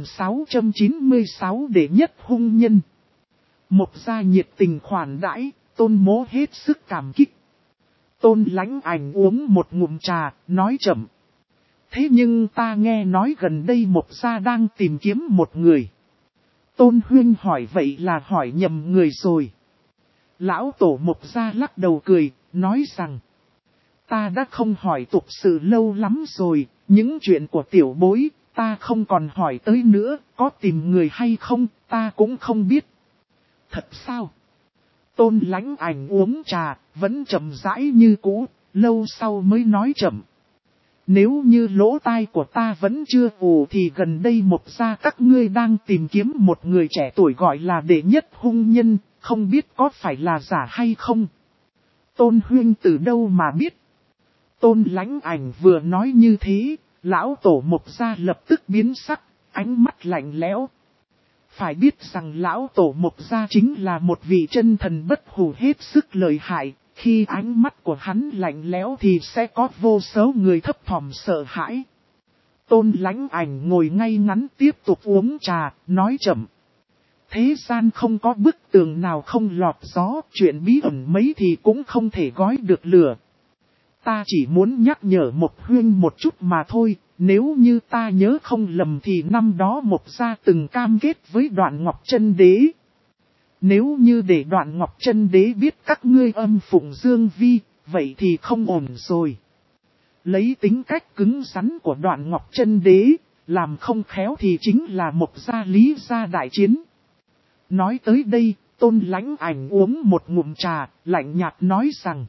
3696 đệ nhất hung nhân. Mộc gia nhiệt tình khoản đãi, Tôn mỗ hết sức cảm kích. Tôn Lãnh Ảnh uống một ngụm trà, nói chậm. Thế nhưng ta nghe nói gần đây Mộc gia đang tìm kiếm một người. Tôn huynh hỏi vậy là hỏi nhầm người rồi. Lão tổ Mộc gia lắc đầu cười, nói rằng. Ta đã không hỏi tục sự lâu lắm rồi, những chuyện của tiểu bối, ta không còn hỏi tới nữa, có tìm người hay không, ta cũng không biết. Thật sao? Tôn Lãnh Ảnh uống trà, vẫn chậm rãi như cũ, lâu sau mới nói chậm. Nếu như lỗ tai của ta vẫn chưa ù thì gần đây Mộc gia các ngươi đang tìm kiếm một người trẻ tuổi gọi là đệ nhất hung nhân, không biết có phải là giả hay không. Tôn huynh từ đâu mà biết? Tôn Lãnh Ảnh vừa nói như thế, lão tổ Mộc gia lập tức biến sắc, ánh mắt lạnh lẽo. Phải biết rằng lão tổ Mộc gia chính là một vị chân thần bất hủ hết sức lợi hại, khi ánh mắt của hắn lạnh lẽo thì sẽ có vô số người thấp thỏm sợ hãi. Tôn Lãnh Ảnh ngồi ngay ngắn tiếp tục uống trà, nói chậm. Thế gian không có bức tường nào không lọt gió, chuyện bí ẩn mấy thì cũng không thể gói được lửa. Ta chỉ muốn nhắc nhở Mộc huynh một chút mà thôi, nếu như ta nhớ không lầm thì năm đó Mộc gia từng cam kết với Đoạn Ngọc Chân Đế. Nếu như để Đoạn Ngọc Chân Đế biết các ngươi âm phụng Dương Vi, vậy thì không ổn rồi. Lấy tính cách cứng rắn của Đoạn Ngọc Chân Đế, làm không khéo thì chính là Mộc gia Lý gia đại chiến. Nói tới đây, Tôn Lãnh Ảnh uống một ngụm trà, lạnh nhạt nói rằng.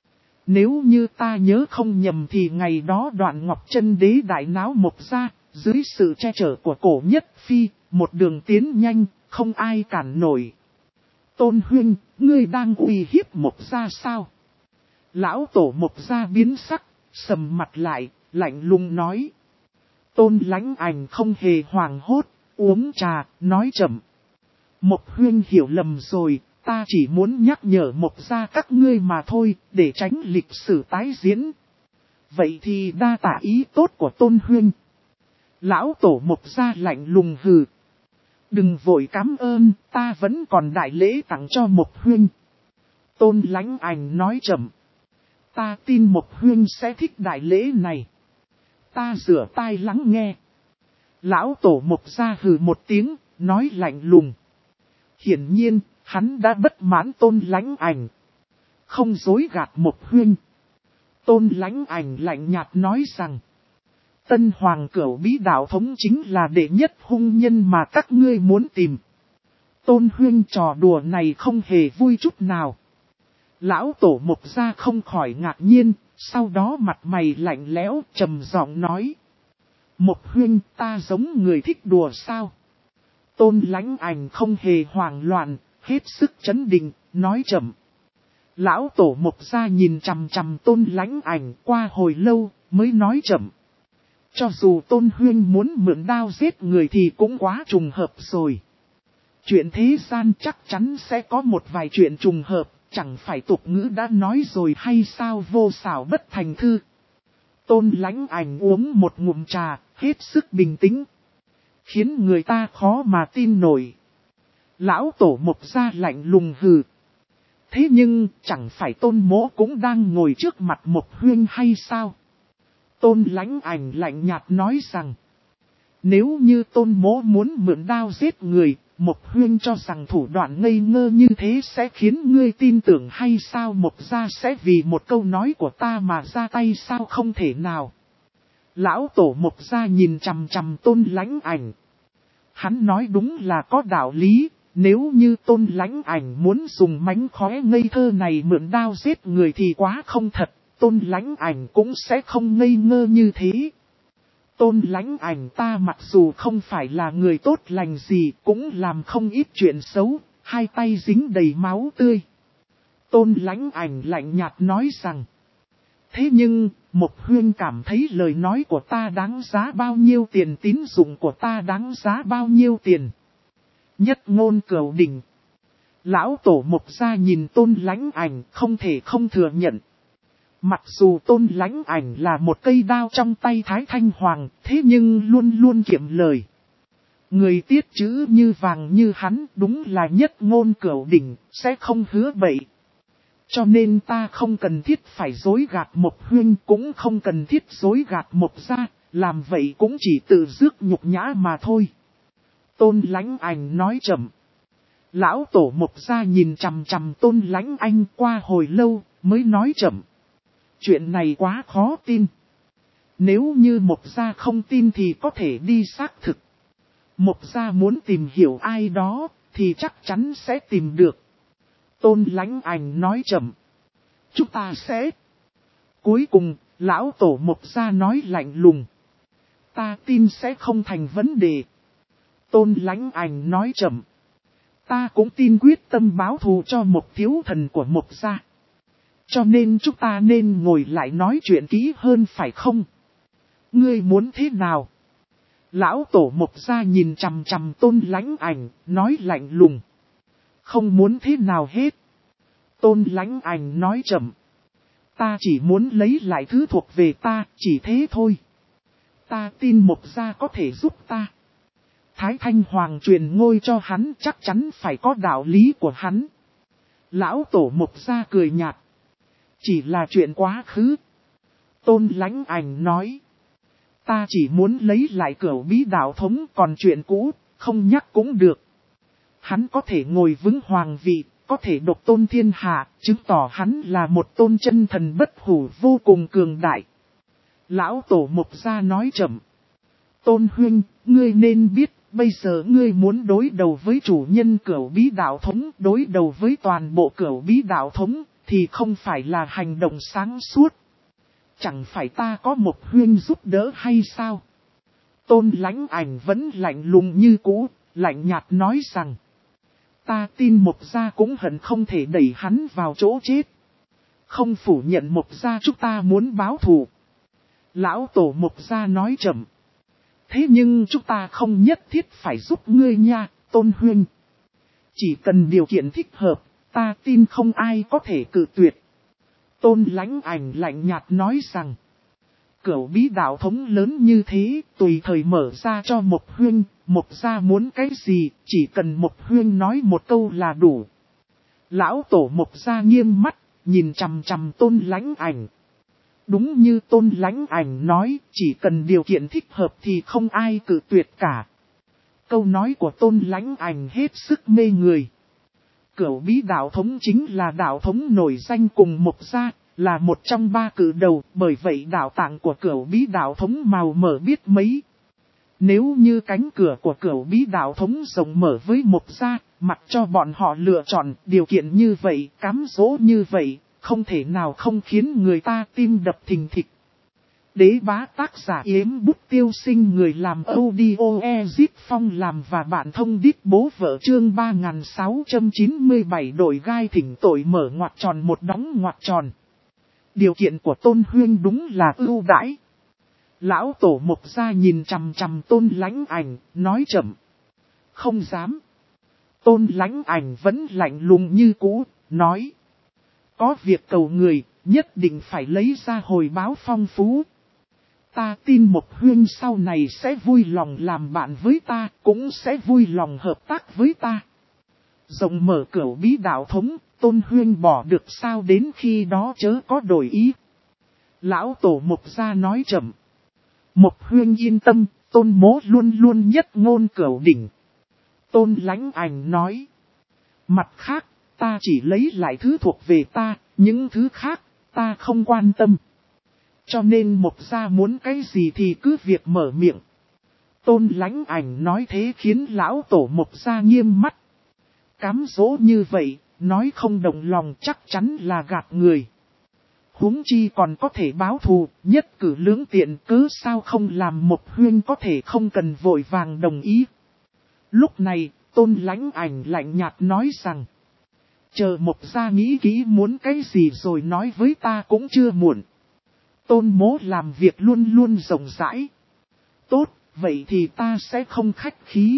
Nếu như ta nhớ không nhầm thì ngày đó Đoạn Ngọc Chân Đế đại náo Mộc gia, dưới sự che chở của Cổ Nhất Phi, một đường tiến nhanh, không ai cản nổi. Tôn huynh, ngươi đang uy hiếp Mộc gia sao? Lão tổ Mộc gia biến sắc, sầm mặt lại, lạnh lùng nói. Tôn Lãnh Ảnh không hề hoảng hốt, uống trà, nói chậm. Mộc huynh hiểu lầm rồi, ta chỉ muốn nhắc nhở Mộc gia các ngươi mà thôi, để tránh lịch sử tái diễn. Vậy thì đa tạ ý tốt của Tôn huynh. Lão tổ Mộc gia lạnh lùng hừ. Đừng vội cảm ơn, ta vẫn còn đại lễ tặng cho Mộc huynh. Tôn Lãnh Ảnh nói chậm. Ta tin Mộc huynh sẽ thích đại lễ này. Ta rửa tai lắng nghe. Lão tổ Mộc gia hừ một tiếng, nói lạnh lùng. Hiển nhiên, hắn đã bất mãn Tôn Lãnh Ảnh. Không dối gạt Mộc huynh. Tôn Lãnh Ảnh lạnh nhạt nói rằng. Tân Hoàng Cửu Bí đạo thống chính là đệ nhất hung nhân mà các ngươi muốn tìm. Tôn huynh trò đùa này không hề vui chút nào. Lão tổ Mộc gia không khỏi ngạc nhiên, sau đó mặt mày lạnh lẽo, trầm giọng nói. Mộc huynh, ta giống người thích đùa sao? Tôn Lãnh Ảnh không hề hoảng loạn, hết sức chấn định, nói chậm. Lão tổ Mộc gia nhìn chằm chằm Tôn Lãnh Ảnh qua hồi lâu, mới nói chậm. Cho dù Tôn huynh muốn mượn đao giết người thì cũng quá trùng hợp rồi. Chuyện thế gian chắc chắn sẽ có một vài chuyện trùng hợp, chẳng phải tục ngữ đã nói rồi hay sao, vô xảo bất thành thư. Tôn Lãnh Ảnh uống một ngụm trà, hết sức bình tĩnh. Khiến người ta khó mà tin nổi. Lão tổ Mộc gia lạnh lùng hừ. Thế nhưng, chẳng phải Tôn mỗ cũng đang ngồi trước mặt Mộc huynh hay sao? Tôn Lãnh Ảnh lạnh nhạt nói rằng. Nếu như Tôn mỗ muốn mượn đao giết người, Mộc huynh cho rằng thủ đoạn ngây ngơ như thế sẽ khiến ngươi tin tưởng hay sao? Mộc gia sẽ vì một câu nói của ta mà ra tay sao? Không thể nào. Lão tổ Mộc gia nhìn chằm chằm Tôn Lãnh Ảnh. Hắn nói đúng là có đạo lý, nếu như Tôn Lãnh Ảnh muốn dùng mánh khóe ngây thơ này mượn đao giết người thì quá không thật, Tôn Lãnh Ảnh cũng sẽ không ngây ngơ như thế. Tôn Lãnh Ảnh ta mặc dù không phải là người tốt lành gì, cũng làm không ít chuyện xấu, hai tay dính đầy máu tươi. Tôn Lãnh Ảnh lạnh nhạt nói rằng, thế nhưng, Mộc Huyên cảm thấy lời nói của ta đáng giá bao nhiêu tiền, tín dụng của ta đáng giá bao nhiêu tiền. Nhất Ngôn Cửu Đỉnh. Lão tổ Mộc gia nhìn Tôn Lãnh Ảnh không thể không thừa nhận. Mặc dù Tôn Lãnh Ảnh là một cây đao trong tay Thái Thanh Hoàng, thế nhưng luôn luôn kiệm lời. Người tiết chữ như vàng như hắn đúng là Nhất Ngôn Cửu Đỉnh, sẽ không hứa bậy. Cho nên ta không cần thiết phải dối gạt Mộc Huyên, cũng không cần thiết dối gạt Mộc gia, làm vậy cũng chỉ tự rước nhục nhã mà thôi. Tôn Lãnh Ảnh nói chậm. Lão tổ Mộc gia nhìn chằm chằm Tôn Lãnh Anh qua hồi lâu, mới nói chậm. Chuyện này quá khó tin. Nếu như Mộc gia không tin thì có thể đi xác thực. Mộc gia muốn tìm hiểu ai đó, thì chắc chắn sẽ tìm được. Tôn Lãnh Ảnh nói chậm. Chúng ta sẽ. Cuối cùng, lão tổ Mộc gia nói lạnh lùng. Ta tin sẽ không thành vấn đề. Tôn Lãnh Ảnh nói chậm. Ta cũng tin quyết tâm báo thù cho Mộc thiếu thần của Mộc gia. Cho nên chúng ta nên ngồi lại nói chuyện kỹ hơn phải không? Ngươi muốn thế nào? Lão tổ Mộc gia nhìn chằm chằm Tôn Lãnh Ảnh, nói lạnh lùng. Không muốn thế nào hết. Tôn Lãnh Ảnh nói chậm. Ta chỉ muốn lấy lại thứ thuộc về ta, chỉ thế thôi. Ta tin Mộc gia có thể giúp ta. Thái Thanh Hoàng truyền ngôi cho hắn chắc chắn phải có đạo lý của hắn. Lão tổ Mộc gia cười nhạt. Chỉ là chuyện quá khứ. Tôn Lãnh Ảnh nói. Ta chỉ muốn lấy lại Cửu Bí đạo thống, còn chuyện cũ, không nhắc cũng được. Hắn có thể ngồi vững hoàng vị, có thể độc tôn thiên hạ, chứng tỏ hắn là một tôn chân thần bất hủ vô cùng cường đại. Lão tổ Mộc gia nói chậm. Tôn Huynh, ngươi nên biết, bây giờ ngươi muốn đối đầu với chủ nhân Cửu Bí đạo thống, đối đầu với toàn bộ Cửu Bí đạo thống, thì không phải là hành động sáng suốt. Chẳng phải ta có Mộc Huyên giúp đỡ hay sao? Tôn Lãnh Ảnh vẫn lạnh lùng như cũ, lạnh nhạt nói rằng. Ta tin Mộc gia cũng hận không thể đẩy hắn vào chỗ chết. Không phủ nhận Mộc gia chúng ta muốn báo thù. Lão tổ Mộc gia nói chậm. Thế nhưng chúng ta không nhất thiết phải giúp ngươi nha, Tôn Huyên. Chỉ cần điều kiện thích hợp, ta tin không ai có thể cự tuyệt. Tôn Lãnh Ảnh lạnh nhạt nói rằng. Cửu Bí đạo thống lớn như thế, tùy thời mở ra cho Mộc Huyên, Mộc gia muốn cái gì, chỉ cần Mộc Huyên nói một câu là đủ. Lão tổ Mộc gia nghiêm mắt, nhìn chằm chằm Tôn Lãnh Ảnh. Đúng như Tôn Lãnh Ảnh nói, chỉ cần điều kiện thích hợp thì không ai cự tuyệt cả. Câu nói của Tôn Lãnh Ảnh hết sức mê người. Cửu Bí đạo thống chính là đạo thống nổi danh cùng Mộc gia, là một trong ba cự đầu, bởi vậy đạo tạng của Cửu Bí đạo thống màu mở biết mấy. Nếu như cánh cửa của Cửu Bí đạo thống rộng mở với Mộc gia, mặc cho bọn họ lựa chọn điều kiện như vậy, cám dỗ như vậy, không thể nào không khiến người ta tim đập thình thịch. Đế bá tác giả Yếm Bút Tiêu Sinh, người làm audio Ezip Phong làm và bạn thông điệp bố vợ chương 3697 đổi gai thỉnh tội mở ngoặc tròn một đóng ngoặc tròn. Điều kiện của Tôn Huyên đúng là ưu đãi. Lão tổ Mộc gia nhìn chằm chằm Tôn Lãnh Ảnh, nói chậm. Không dám. Tôn Lãnh Ảnh vẫn lạnh lùng như cũ, nói. Có việc cầu người, nhất định phải lấy ra hồi báo phong phú. Ta tin Mộc Huyên sau này sẽ vui lòng làm bạn với ta, cũng sẽ vui lòng hợp tác với ta. Rộng mở Cửu Bí đạo thống, Tôn Huyên bỏ được sao đến khi đó chớ có đổi ý. Lão tổ Mộc gia nói chậm. Mộc Huyên yên tâm, Tôn mỗ luôn luôn Nhất Ngôn Cửu Đỉnh. Tôn Lãnh Ảnh nói. Mặt khác, ta chỉ lấy lại thứ thuộc về ta, những thứ khác, ta không quan tâm. Cho nên Mộc gia muốn cái gì thì cứ việc mở miệng. Tôn Lãnh Ảnh nói thế khiến lão tổ Mộc Gia nghiêm mắt. Cám dỗ như vậy, nói không động lòng chắc chắn là gạt người. Huống chi còn có thể báo thù, nhất cử lưỡng tiện, cớ sao không làm Mộc Huyên có thể không cần vội vàng đồng ý. Lúc này, Tôn Lãnh Ảnh lạnh nhạt nói rằng, chờ Mộc Gia nghĩ kỹ muốn cái gì rồi nói với ta cũng chưa muộn. Tôn mỗ làm việc luôn luôn rộng rãi. Tốt, vậy thì ta sẽ không khách khí.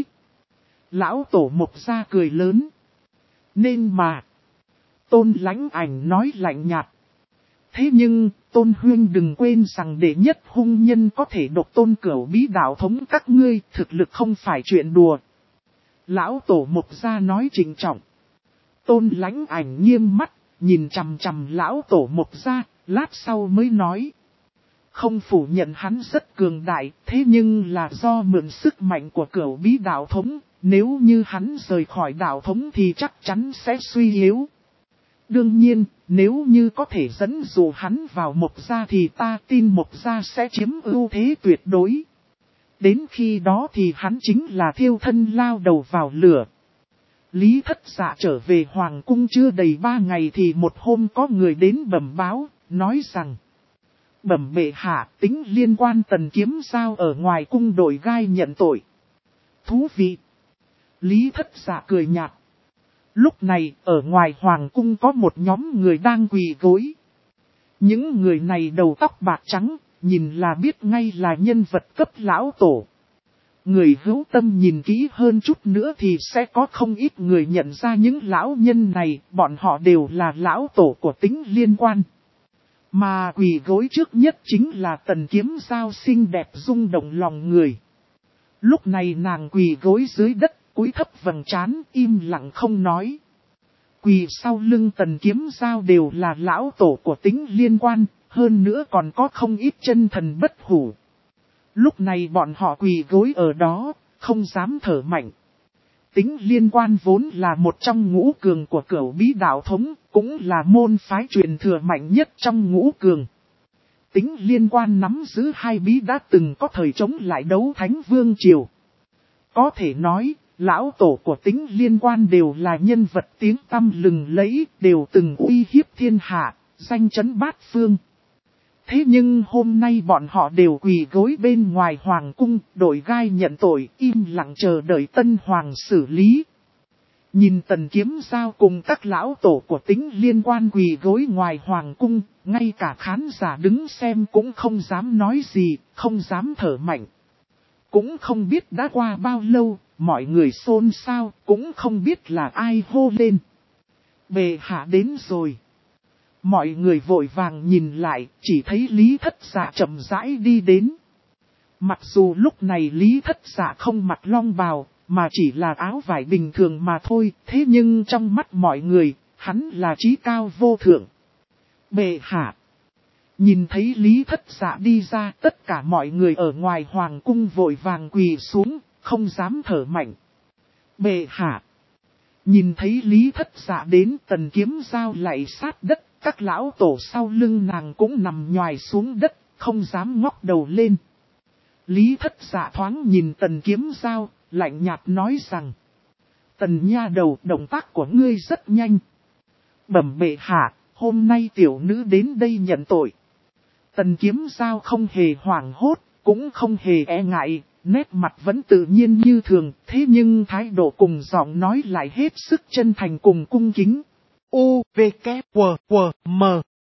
Lão tổ Mộc Gia cười lớn. Nên mà, Tôn Lãnh Ảnh nói lạnh nhạt. Thế nhưng, Tôn Huyên đừng quên rằng đệ nhất hung nhân có thể độc tôn cửu bí đạo thống các ngươi, thực lực không phải chuyện đùa. Lão tổ Mộc Gia nói trịnh trọng. Tôn Lãnh Ảnh nghiêm mắt, nhìn chằm chằm lão tổ Mộc Gia, lát sau mới nói. Không phủ nhận hắn rất cường đại, thế nhưng là do mượn sức mạnh của cửu bí đạo thống, nếu như hắn rời khỏi đạo thống thì chắc chắn sẽ suy yếu. Đương nhiên, nếu như có thể dẫn dụ hắn vào Mộc Gia thì ta tin Mộc Gia sẽ chiếm ưu thế tuyệt đối. Đến khi đó thì hắn chính là thiêu thân lao đầu vào lửa. Lý Thất Dạ trở về Hoàng cung chưa đầy 3 ngày thì một hôm có người đến bẩm báo, nói rằng bẩm bệ hạ, Tính Liên Quan Tần Kiếm Giao ở ngoài cung đội gai nhận tội. Thú vị! Lý Thất Dạ cười nhạt. Lúc này, ở ngoài Hoàng cung có một nhóm người đang quỳ gối. Những người này đầu tóc bạc trắng, nhìn là biết ngay là nhân vật cấp lão tổ. Người hữu tâm nhìn kỹ hơn chút nữa thì sẽ có không ít người nhận ra những lão nhân này, bọn họ đều là lão tổ của Tính Liên Quan. Mà quỳ gối trước nhất chính là Tần Kiếm Giao xinh đẹp rung động lòng người. Lúc này nàng quỳ gối dưới đất, cúi thấp vầng trán, im lặng không nói. Quỳ sau lưng Tần Kiếm Giao đều là lão tổ của Tính Liên Quan, hơn nữa còn có không ít chân thần bất hủ. Lúc này bọn họ quỳ gối ở đó, không dám thở mạnh. Tính Liên Quan vốn là một trong ngũ cường của cửu bí đạo thống, cũng là môn phái truyền thừa mạnh nhất trong ngũ cường. Tính Liên Quan nắm giữ hai bí đã từng có thời chống lại đấu Thánh Vương Triều. Có thể nói, lão tổ của Tính Liên Quan đều là nhân vật tiếng tăm lừng lẫy, đều từng uy hiếp thiên hạ, danh chấn bát phương. Thế nhưng hôm nay bọn họ đều quỳ gối bên ngoài hoàng cung, đội gai nhận tội, im lặng chờ đợi tân hoàng xử lý. Nhìn Tần Kiếm Giao cùng các lão tổ của Tính Liên Quan quỳ gối ngoài hoàng cung, ngay cả khán giả đứng xem cũng không dám nói gì, không dám thở mạnh. Cũng không biết đã qua bao lâu, mọi người xôn xao, cũng không biết là ai hô lên. Bệ hạ đến rồi. Mọi người vội vàng nhìn lại, chỉ thấy Lý Thất Dạ chậm rãi đi đến. Mặc dù lúc này Lý Thất Dạ không mặc long bào, mà chỉ là áo vải bình thường mà thôi, thế nhưng trong mắt mọi người, hắn là trí cao vô thượng. Bệ hạ. Nhìn thấy Lý Thất Dạ đi ra, tất cả mọi người ở ngoài hoàng cung vội vàng quỳ xuống, không dám thở mạnh. Bệ hạ. Nhìn thấy Lý Thất Dạ đến, Tần Kiếm Giao lại sát đất. Các lão tổ sau lưng nàng cũng nằm nhoài xuống đất, không dám ngóc đầu lên. Lý Thất Dạ thoáng nhìn Tần Kiếm Giao, lạnh nhạt nói rằng. Tần nha đầu, động tác của ngươi rất nhanh. Bẩm bệ hạ, hôm nay tiểu nữ đến đây nhận tội. Tần Kiếm Giao không hề hoảng hốt, cũng không hề e ngại, nét mặt vẫn tự nhiên như thường, thế nhưng thái độ cùng giọng nói lại hết sức chân thành cùng cung kính. U, V, K, W, W, M.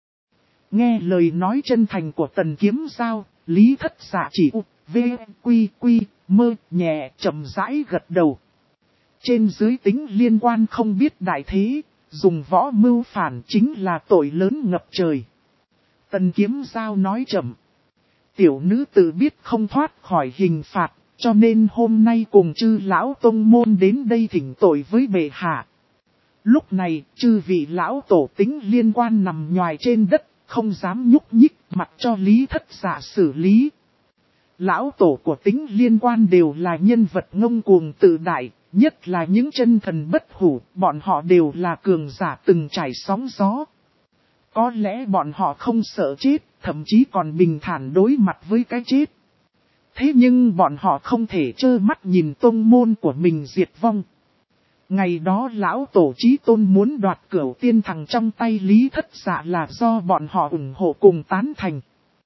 Nghe lời nói chân thành của Tần Kiếm Giao, Lý Thất Dạ chỉ U, V, Quy, Quy, Mơ, nhẹ, chậm rãi gật đầu. Trên dưới Tính Liên Quan không biết đại thế, dùng võ mưu phản chính là tội lớn ngập trời. Tần Kiếm Giao nói chậm. Tiểu nữ tự biết không thoát khỏi hình phạt, cho nên hôm nay cùng chư lão tông môn đến đây thỉnh tội với bệ hạ. Lúc này, chư vị lão tổ Tính Liên Quan nằm nhoài trên đất, không dám nhúc nhích, mặc cho Lý Thất Dạ xử lý. Lão tổ của Tính Liên Quan đều là nhân vật ngông cuồng tự đại, nhất là những chân thần bất hủ, bọn họ đều là cường giả từng trải sóng gió. Có lẽ bọn họ không sợ chết, thậm chí còn bình thản đối mặt với cái chết. Thế nhưng bọn họ không thể trơ mắt nhìn tông môn của mình diệt vong. Ngày đó lão tổ Chí Tôn muốn đoạt Cửu Tiên Thằng trong tay Lý Thất Dạ là do bọn họ ủng hộ cùng tán thành.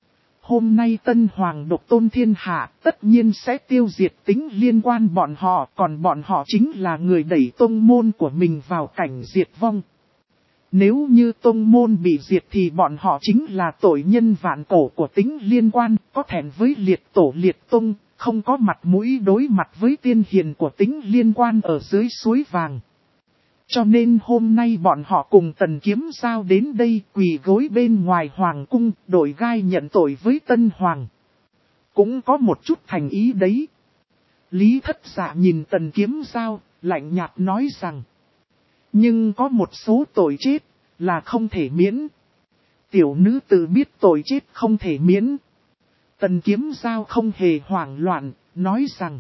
Hôm nay Tân Hoàng độc tôn thiên hạ tất nhiên sẽ tiêu diệt tính liên quan bọn họ, còn bọn họ chính là người đẩy tông môn của mình vào cảnh diệt vong. Nếu như tông môn bị diệt thì bọn họ chính là tội nhân vạn cổ của tính liên quan, có thẹn với liệt tổ liệt tông, không có mặt mũi đối mặt với tiên hiền của tính liên quan ở dưới suối vàng. Cho nên hôm nay bọn họ cùng Tần Kiếm Giao đến đây quỳ gối bên ngoài hoàng cung, đổi gai nhận tội với Tân Hoàng. Cũng có một chút thành ý đấy. Lý Thất Dạ nhìn Tần Kiếm Giao, lạnh nhạt nói rằng. Nhưng có một số tội chết là không thể miễn. Tiểu nữ tự biết tội chết không thể miễn. Tần Kiếm Giao không hề hoảng loạn, nói rằng.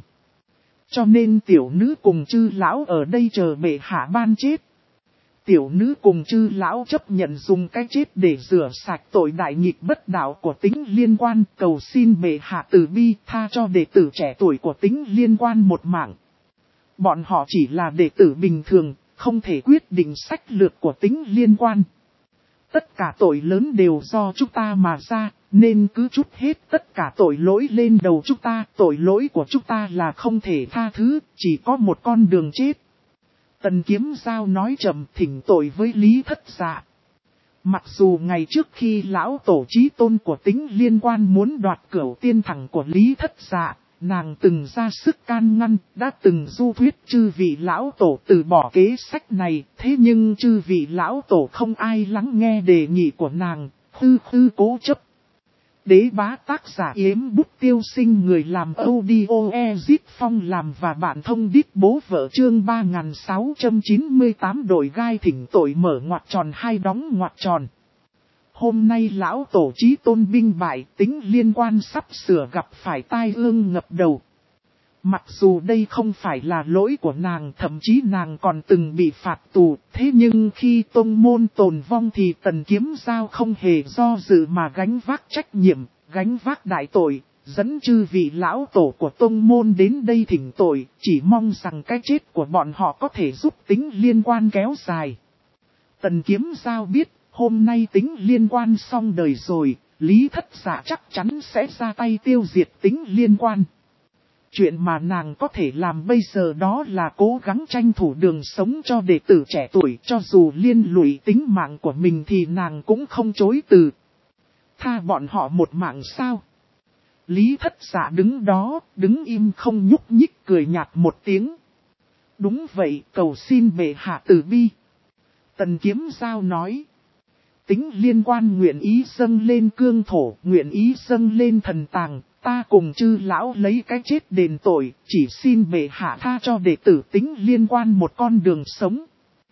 Cho nên tiểu nữ cùng chư lão ở đây chờ bệ hạ ban chết. Tiểu nữ cùng chư lão chấp nhận dùng cái chết để rửa sạch tội đại nghịch bất đạo của tính liên quan, cầu xin bệ hạ từ bi tha cho đệ tử trẻ tuổi của tính liên quan một mạng. Bọn họ chỉ là đệ tử bình thường, không thể quyết định sách lược của tính liên quan. Tất cả tội lớn đều do chúng ta mà ra, nên cứ trút hết tất cả tội lỗi lên đầu chúng ta. Tội lỗi của chúng ta là không thể tha thứ, chỉ có một con đường chết. Tần Kiếm Giao nói chậm thỉnh tội với Lý Thất Dạ. Mặc dù ngày trước khi lão tổ Chí Tôn của tính liên quan muốn đoạt Cửu Tiên Thằng của Lý Thất Dạ, nàng từng ra sức can ngăn, đã từng du thuyết chư vị lão tổ từ bỏ kế sách này, thế nhưng chư vị lão tổ không ai lắng nghe đề nghị của nàng, khư cố chấp. Đế bá tác giả Yếm Bút Tiêu Sinh, người làm audio Ezit Phong làm và bạn thông đít bố vợ chương 3698 đổi gai thỉnh tội mở ngoặc tròn hai đóng ngoặc tròn. Hôm nay lão tổ Chí Tôn binh bại, tính liên quan sắp sửa gặp phải tai ương ngập đầu. Mặc dù đây không phải là lỗi của nàng, thậm chí nàng còn từng bị phạt tù, thế nhưng khi tông môn tồn vong thì Tần Kiếm Giao không hề do dự mà gánh vác trách nhiệm, gánh vác đại tội, dẫn chư vị lão tổ của tông môn đến đây thỉnh tội, chỉ mong rằng cái chết của bọn họ có thể giúp tính liên quan kéo dài. Tần Kiếm Giao biết, hôm nay tính liên quan xong đời rồi, Lý Thất Dạ chắc chắn sẽ ra tay tiêu diệt tính liên quan. Chuyện mà nàng có thể làm bây giờ đó là cố gắng tranh thủ đường sống cho đệ tử trẻ tuổi, cho dù liên lụy tính mạng của mình thì nàng cũng không chối từ. Tha bọn họ một mạng sao? Lý Thất Dạ đứng đó, đứng im không nhúc nhích, cười nhạt một tiếng. Đúng vậy, cầu xin bệ hạ từ bi. Tần Kiếm Giao nói. Tính liên quan nguyện ý dâng lên cương thổ, nguyện ý dâng lên thần tàng. Ta cùng chư lão lấy cái chết đền tội, chỉ xin bệ hạ tha cho đệ tử tính liên quan một con đường sống.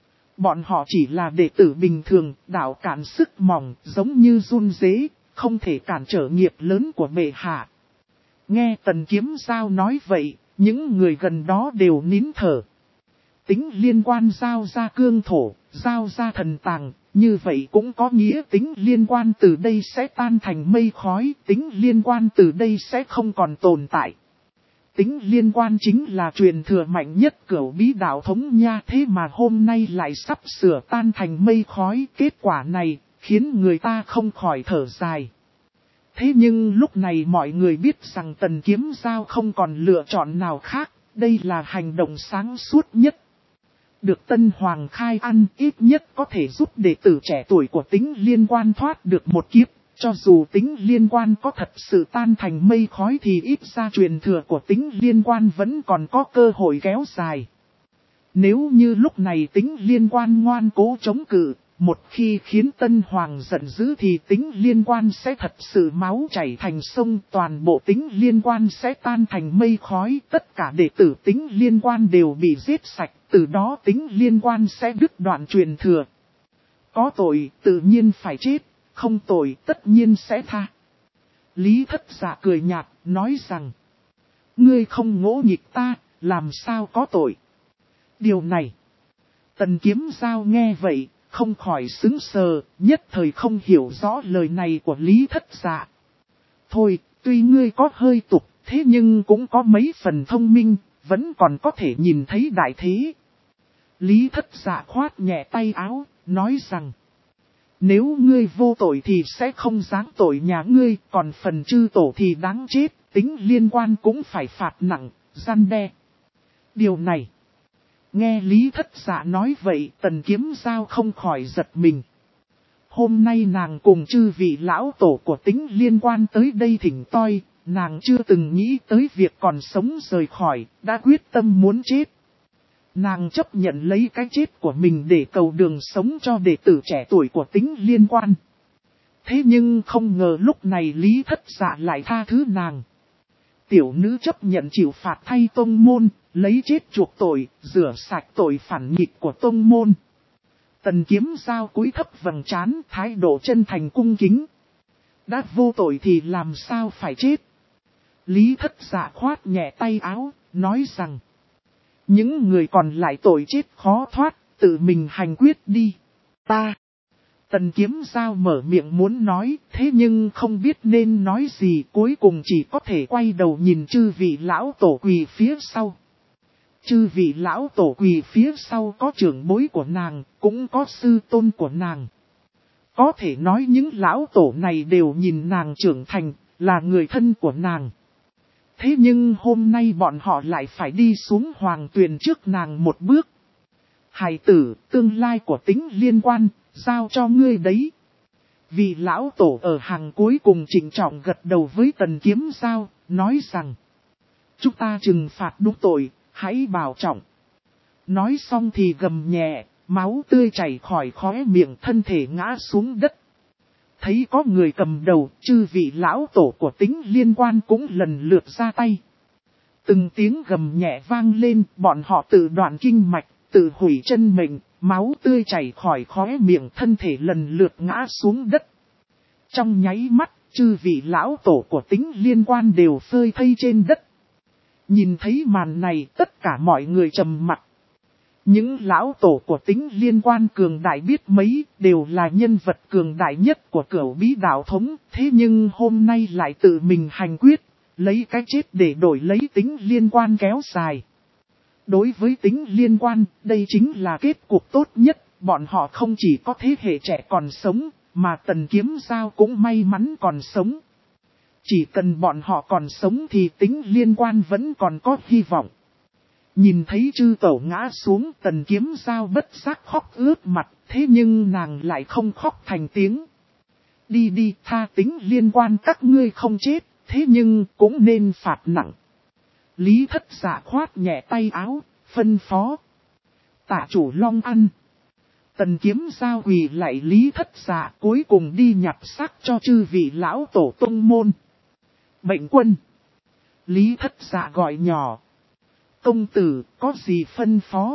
Bọn họ chỉ là đệ tử bình thường, đạo cản sức mỏng, giống như run dế, không thể cản trở nghiệp lớn của bệ hạ. Nghe Tần Kiếm Giao nói vậy, những người gần đó đều nín thở. Tính liên quan giao ra cương thổ, giao ra thần tàng. Như vậy cũng có nghĩa tính liên quan từ đây sẽ tan thành mây khói, tính liên quan từ đây sẽ không còn tồn tại. Tính liên quan chính là truyền thừa mạnh nhất cửu bí đạo thống nha, thế mà hôm nay lại sắp sửa tan thành mây khói. Kết quả này khiến người ta không khỏi thở dài. Thế nhưng lúc này mọi người biết rằng Tần Kiếm Giao không còn lựa chọn nào khác, đây là hành động sáng suốt nhất. Được Tân Hoàng khai ăn ít nhất có thể giúp đệ tử trẻ tuổi của tính liên quan thoát được một kiếp. Cho dù tính liên quan có thật sự tan thành mây khói thì ít ra truyền thừa của tính liên quan vẫn còn có cơ hội kéo dài. Nếu như lúc này tính liên quan ngoan cố chống cự, một khi khiến Tân Hoàng giận dữ thì tính liên quan sẽ thật sự máu chảy thành sông, toàn bộ tính liên quan sẽ tan thành mây khói, tất cả đệ tử tính liên quan đều bị giết sạch, từ đó tính liên quan sẽ đứt đoạn truyền thừa. Có tội tự nhiên phải chết, không tội tất nhiên sẽ tha. Lý Thất Dạ cười nhạt, nói rằng, ngươi không ngỗ nghịch ta, làm sao có tội. Điều này, Tần Kiếm Giao nghe vậy, không khỏi sững sờ, nhất thời không hiểu rõ lời này của Lý Thất Dạ. Thôi, tuy ngươi có hơi tục, thế nhưng cũng có mấy phần thông minh, vẫn còn có thể nhìn thấy đại thế. Lý Thất Dạ khoát nhẹ tay áo, nói rằng, nếu ngươi vô tội thì sẽ không giáng tội nhà ngươi, còn phần chư tổ thì đáng chết, tính liên quan cũng phải phạt nặng, răn đe. Điều này, nghe Lý Thất Dạ nói vậy, Tần Kiếm Giao không khỏi giật mình. Hôm nay nàng cùng chư vị lão tổ của tính liên quan tới đây thỉnh toi, nàng chưa từng nghĩ tới việc còn sống rời khỏi, đã quyết tâm muốn chết. Nàng chấp nhận lấy cái chết của mình để cầu đường sống cho đệ tử trẻ tuổi của tính liên quan. Thế nhưng không ngờ lúc này Lý Thất Dạ lại tha thứ nàng. Tiểu nữ chấp nhận chịu phạt thay tông môn, lấy chết chuộc tội, rửa sạch tội phản nghịch của tông môn. Tần Kiếm Giao cúi thấp vầng trán, thái độ chân thành cung kính. Đã vô tội thì làm sao phải chết? Lý Thất Dạ khoát nhẹ tay áo, nói rằng, những người còn lại tội chết khó thoát, tự mình hành quyết đi. Ta. Tần Kiếm Giao mở miệng muốn nói, thế nhưng không biết nên nói gì, cuối cùng chỉ có thể quay đầu nhìn chư vị lão tổ quỳ phía sau. Chư vị lão tổ quỳ phía sau có trưởng bối của nàng, cũng có sư tôn của nàng. Có thể nói những lão tổ này đều nhìn nàng trưởng thành, là người thân của nàng. Thế nhưng hôm nay bọn họ lại phải đi xuống hoàng tuyền trước nàng một bước. Hài tử, tương lai của tính liên quan, giao cho ngươi đấy. Vị lão tổ ở hàng cuối cùng trịnh trọng gật đầu với Tần Kiếm Giao, nói rằng, chúng ta trừng phạt đúng tội, hãy bảo trọng. Nói xong thì gầm nhẹ, máu tươi chảy khỏi khóe miệng, thân thể ngã xuống đất. Thấy có người cầm đầu, chư vị lão tổ của tính liên quan cũng lần lượt ra tay. Từng tiếng gầm nhẹ vang lên, bọn họ tự đoạn kinh mạch, tự hủy chân mình, máu tươi chảy khỏi khóe miệng, thân thể lần lượt ngã xuống đất. Trong nháy mắt, chư vị lão tổ của tính liên quan đều phơi thây trên đất. Nhìn thấy màn này, tất cả mọi người trầm mặt. Những lão tổ của tính liên quan cường đại biết mấy, đều là nhân vật cường đại nhất của Cửu Bí đạo thống, thế nhưng hôm nay lại tự mình hành quyết, lấy cái chết để đổi lấy tính liên quan kéo dài. Đối với tính liên quan, đây chính là kết cục tốt nhất, bọn họ không chỉ có thế hệ trẻ còn sống, mà Tần Kiếm Giao cũng may mắn còn sống. Chỉ cần bọn họ còn sống thì tính liên quan vẫn còn có hy vọng. Nhìn thấy chư tổ ngã xuống, Tần Kiếm Giao bất giác khóc ướt mặt, thế nhưng nàng lại không khóc thành tiếng. Đi đi, tha tính liên quan các ngươi không chết, thế nhưng cũng nên phạt nặng. Lý Thất Dạ khoát nhẹ tay áo, phân phó. Tạ chủ Long ăn. Tần Kiếm Giao quỳ lại Lý Thất Dạ, cuối cùng đi nhặt xác cho chư vị lão tổ tông môn. Bệnh quân. Lý Thất Dạ gọi nhỏ. Công tử, có gì phân phó?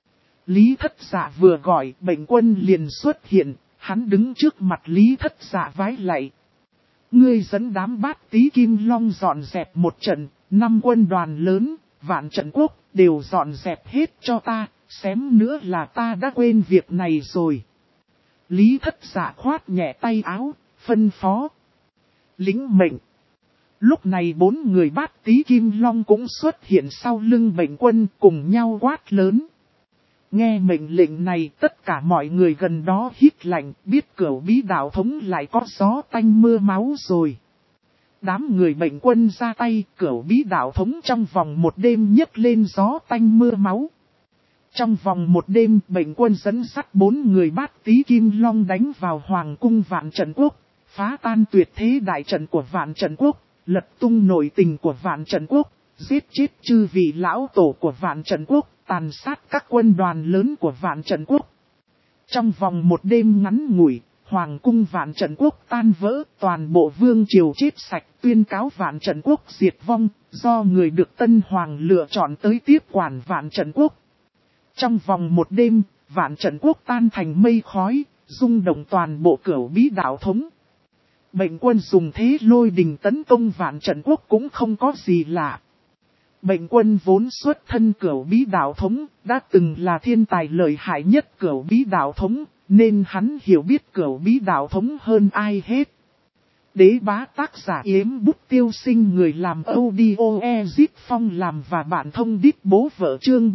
Lý Thất Dạ vừa gọi, bệnh quân liền xuất hiện, hắn đứng trước mặt Lý Thất Dạ vái lạy. Ngươi dẫn đám Bát Tý Kim Long dọn dẹp một trận, 5 quân đoàn lớn, vạn trận quốc, đều dọn dẹp hết cho ta, xém nữa là ta đã quên việc này rồi. Lý Thất Dạ khoát nhẹ tay áo, phân phó. Lĩnh mệnh. Lúc này 4 người Bát Tý Kim Long cũng xuất hiện sau lưng bệnh quân cùng nhau quát lớn. Nghe mệnh lệnh này tất cả mọi người gần đó hít lạnh, biết Cửu Bí đạo thống lại có gió tanh mưa máu rồi. Đám người bệnh quân ra tay, Cửu Bí đạo thống trong vòng một đêm nhấc lên gió tanh mưa máu. Trong vòng một đêm, bệnh quân dẫn dắt 4 người Bát Tý Kim Long đánh vào Hoàng cung Vạn Trận Quốc, phá tan tuyệt thế đại trận của Vạn Trận Quốc, lật tung nội tình của Vạn Trận Quốc, giết chết chư vị lão tổ của Vạn Trận Quốc, tàn sát các quân đoàn lớn của Vạn Trận Quốc. Trong vòng một đêm ngắn ngủi, Hoàng cung Vạn Trận Quốc tan vỡ, toàn bộ vương triều chết sạch, tuyên cáo Vạn Trận Quốc diệt vong, do người được Tân Hoàng lựa chọn tới tiếp quản Vạn Trận Quốc. Trong vòng một đêm, Vạn Trận Quốc tan thành mây khói, rung động toàn bộ Cửu Bí đạo thống. Bệnh quân dùng thế lôi đình tấn công Vạn Trận Quốc cũng không có gì lạ. Bệnh quân vốn xuất thân Cửu Bí đạo thống, đã từng là thiên tài lợi hại nhất Cửu Bí đạo thống, nên hắn hiểu biết Cửu Bí đạo thống hơn ai hết. Đế bá tác giả Yếm Bút Tiêu Sinh, người làm audio Ezip Phong làm và bạn thông đít bố vợ, chương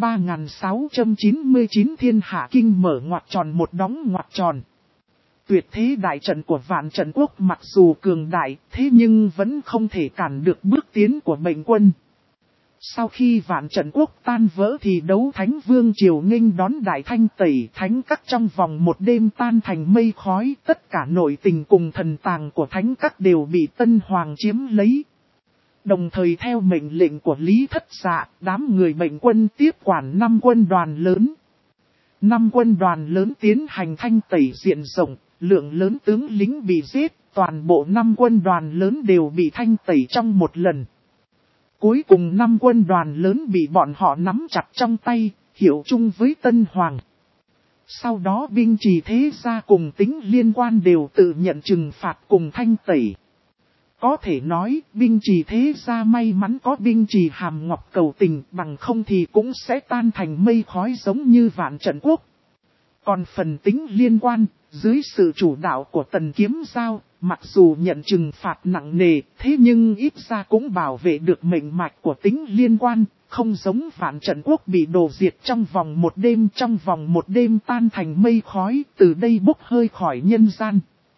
3699 thiên hạ kinh mở ngoặc tròn một đóng ngoặc tròn. Tuyệt thế đại trận của Vạn Trận Quốc mặc dù cường đại, thế nhưng vẫn không thể cản được bước tiến của Mệnh Quân. Sau khi Vạn Trận Quốc tan vỡ thì Đấu Thánh Vương Triều nghênh đón đại thanh tẩy thánh các trong vòng một đêm tan thành mây khói. Tất cả nội tình cùng thần tàng của thánh các đều bị Tân Hoàng chiếm lấy. Đồng thời theo mệnh lệnh của Lý Thất Dạ, đám người Mệnh Quân tiếp quản 5 quân đoàn lớn. 5 quân đoàn lớn tiến hành thanh tẩy diện rộng, lượng lớn tướng lính bị giết, toàn bộ 5 quân đoàn lớn đều bị thanh tẩy trong một lần. Cuối cùng 5 quân đoàn lớn bị bọn họ nắm chặt trong tay, hiệu chung với Tân Hoàng. Sau đó binh trì thế gia cùng Tính Liên Quan đều tự nhận trừng phạt cùng thanh tẩy. Có thể nói, binh trì thế gia may mắn có binh trì Hàm Ngọc cầu tình, bằng không thì cũng sẽ tan thành mây khói giống như Vạn Trận Quốc. Còn phần Tính Liên Quan, dưới sự chủ đạo của Tần Kiếm Giao, mặc dù nhận trừng phạt nặng nề, thế nhưng ít ra cũng bảo vệ được mệnh mạch của Tính Liên Quan, không giống Vạn Trận Quốc bị đổ diệt trong vòng một đêm tan thành mây khói, từ đây bốc hơi khỏi nhân gian.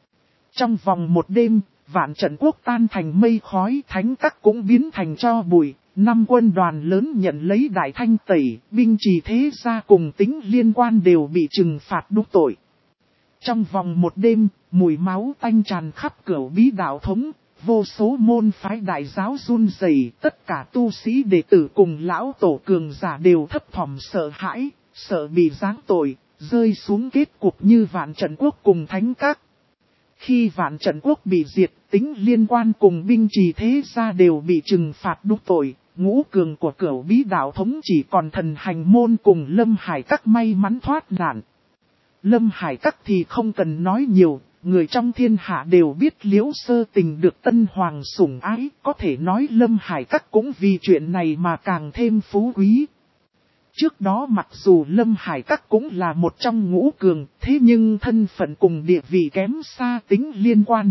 Trong vòng một đêm, Vạn Trận Quốc tan thành mây khói, thánh các cũng biến thành tro bụi. 5 quân đoàn lớn nhận lấy đại thanh tẩy, binh trì thế gia cùng Tính Liên Quan đều bị trừng phạt đúc tội. Trong vòng một đêm, mùi máu tanh tràn khắp cửu bí đạo thống, vô số môn phái đại giáo run rẩy, tất cả tu sĩ đệ tử cùng lão tổ cường giả đều thấp thỏm sợ hãi, sợ bị giáng tội, rơi xuống kết cục như Vạn Trận Quốc cùng thánh các. Khi Vạn Trận Quốc bị diệt, Tính Liên Quan cùng binh trì thế gia đều bị trừng phạt đúc tội. Ngũ cường của cửu bí đạo thống chỉ còn Thần Hành Môn cùng Lâm Hải Các may mắn thoát nạn. Lâm Hải Các thì không cần nói nhiều, người trong thiên hạ đều biết Liễu Sơ Tình được Tân Hoàng sủng ái, có thể nói Lâm Hải Các cũng vì chuyện này mà càng thêm phú quý. Trước đó mặc dù Lâm Hải Các cũng là một trong ngũ cường, thế nhưng thân phận cùng địa vị kém xa Tính Liên Quan.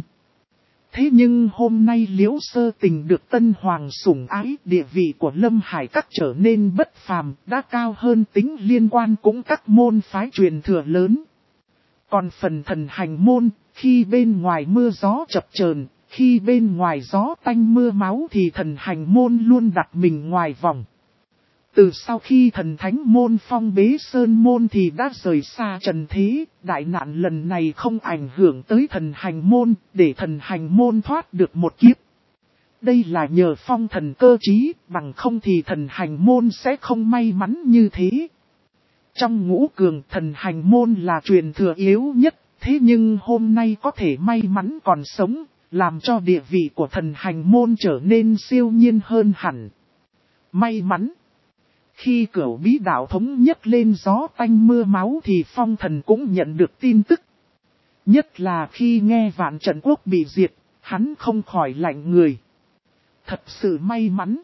Thế nhưng hôm nay Liễu Sơ Tình được Tân Hoàng sủng ái, địa vị của Lâm Hải Các trở nên bất phàm, đã cao hơn Tính Liên Quan cũng các môn phái truyền thừa lớn. Còn phần Thần Hành Môn, khi bên ngoài mưa gió chập chờn, khi bên ngoài gió tanh mưa máu thì Thần Hành Môn luôn đặt mình ngoài vòng. Từ sau khi Thần Thánh Môn phong bế Sơn Môn thì đã rời xa trần thế, đại nạn lần này không ảnh hưởng tới Thần Hành Môn, để Thần Hành Môn thoát được một kiếp. Đây là nhờ phong thần cơ trí, bằng không thì Thần Hành Môn sẽ không may mắn như thế. Trong ngũ cường, Thần Hành Môn là truyền thừa yếu nhất, thế nhưng hôm nay có thể may mắn còn sống, làm cho địa vị của Thần Hành Môn trở nên siêu nhiên hơn hẳn. May mắn. Khi cửu bí đạo thống nhất lên gió tanh mưa máu thì phong thần cũng nhận được tin tức. Nhất là khi nghe Vạn Trận Quốc bị diệt, hắn không khỏi lạnh người. Thật sự may mắn.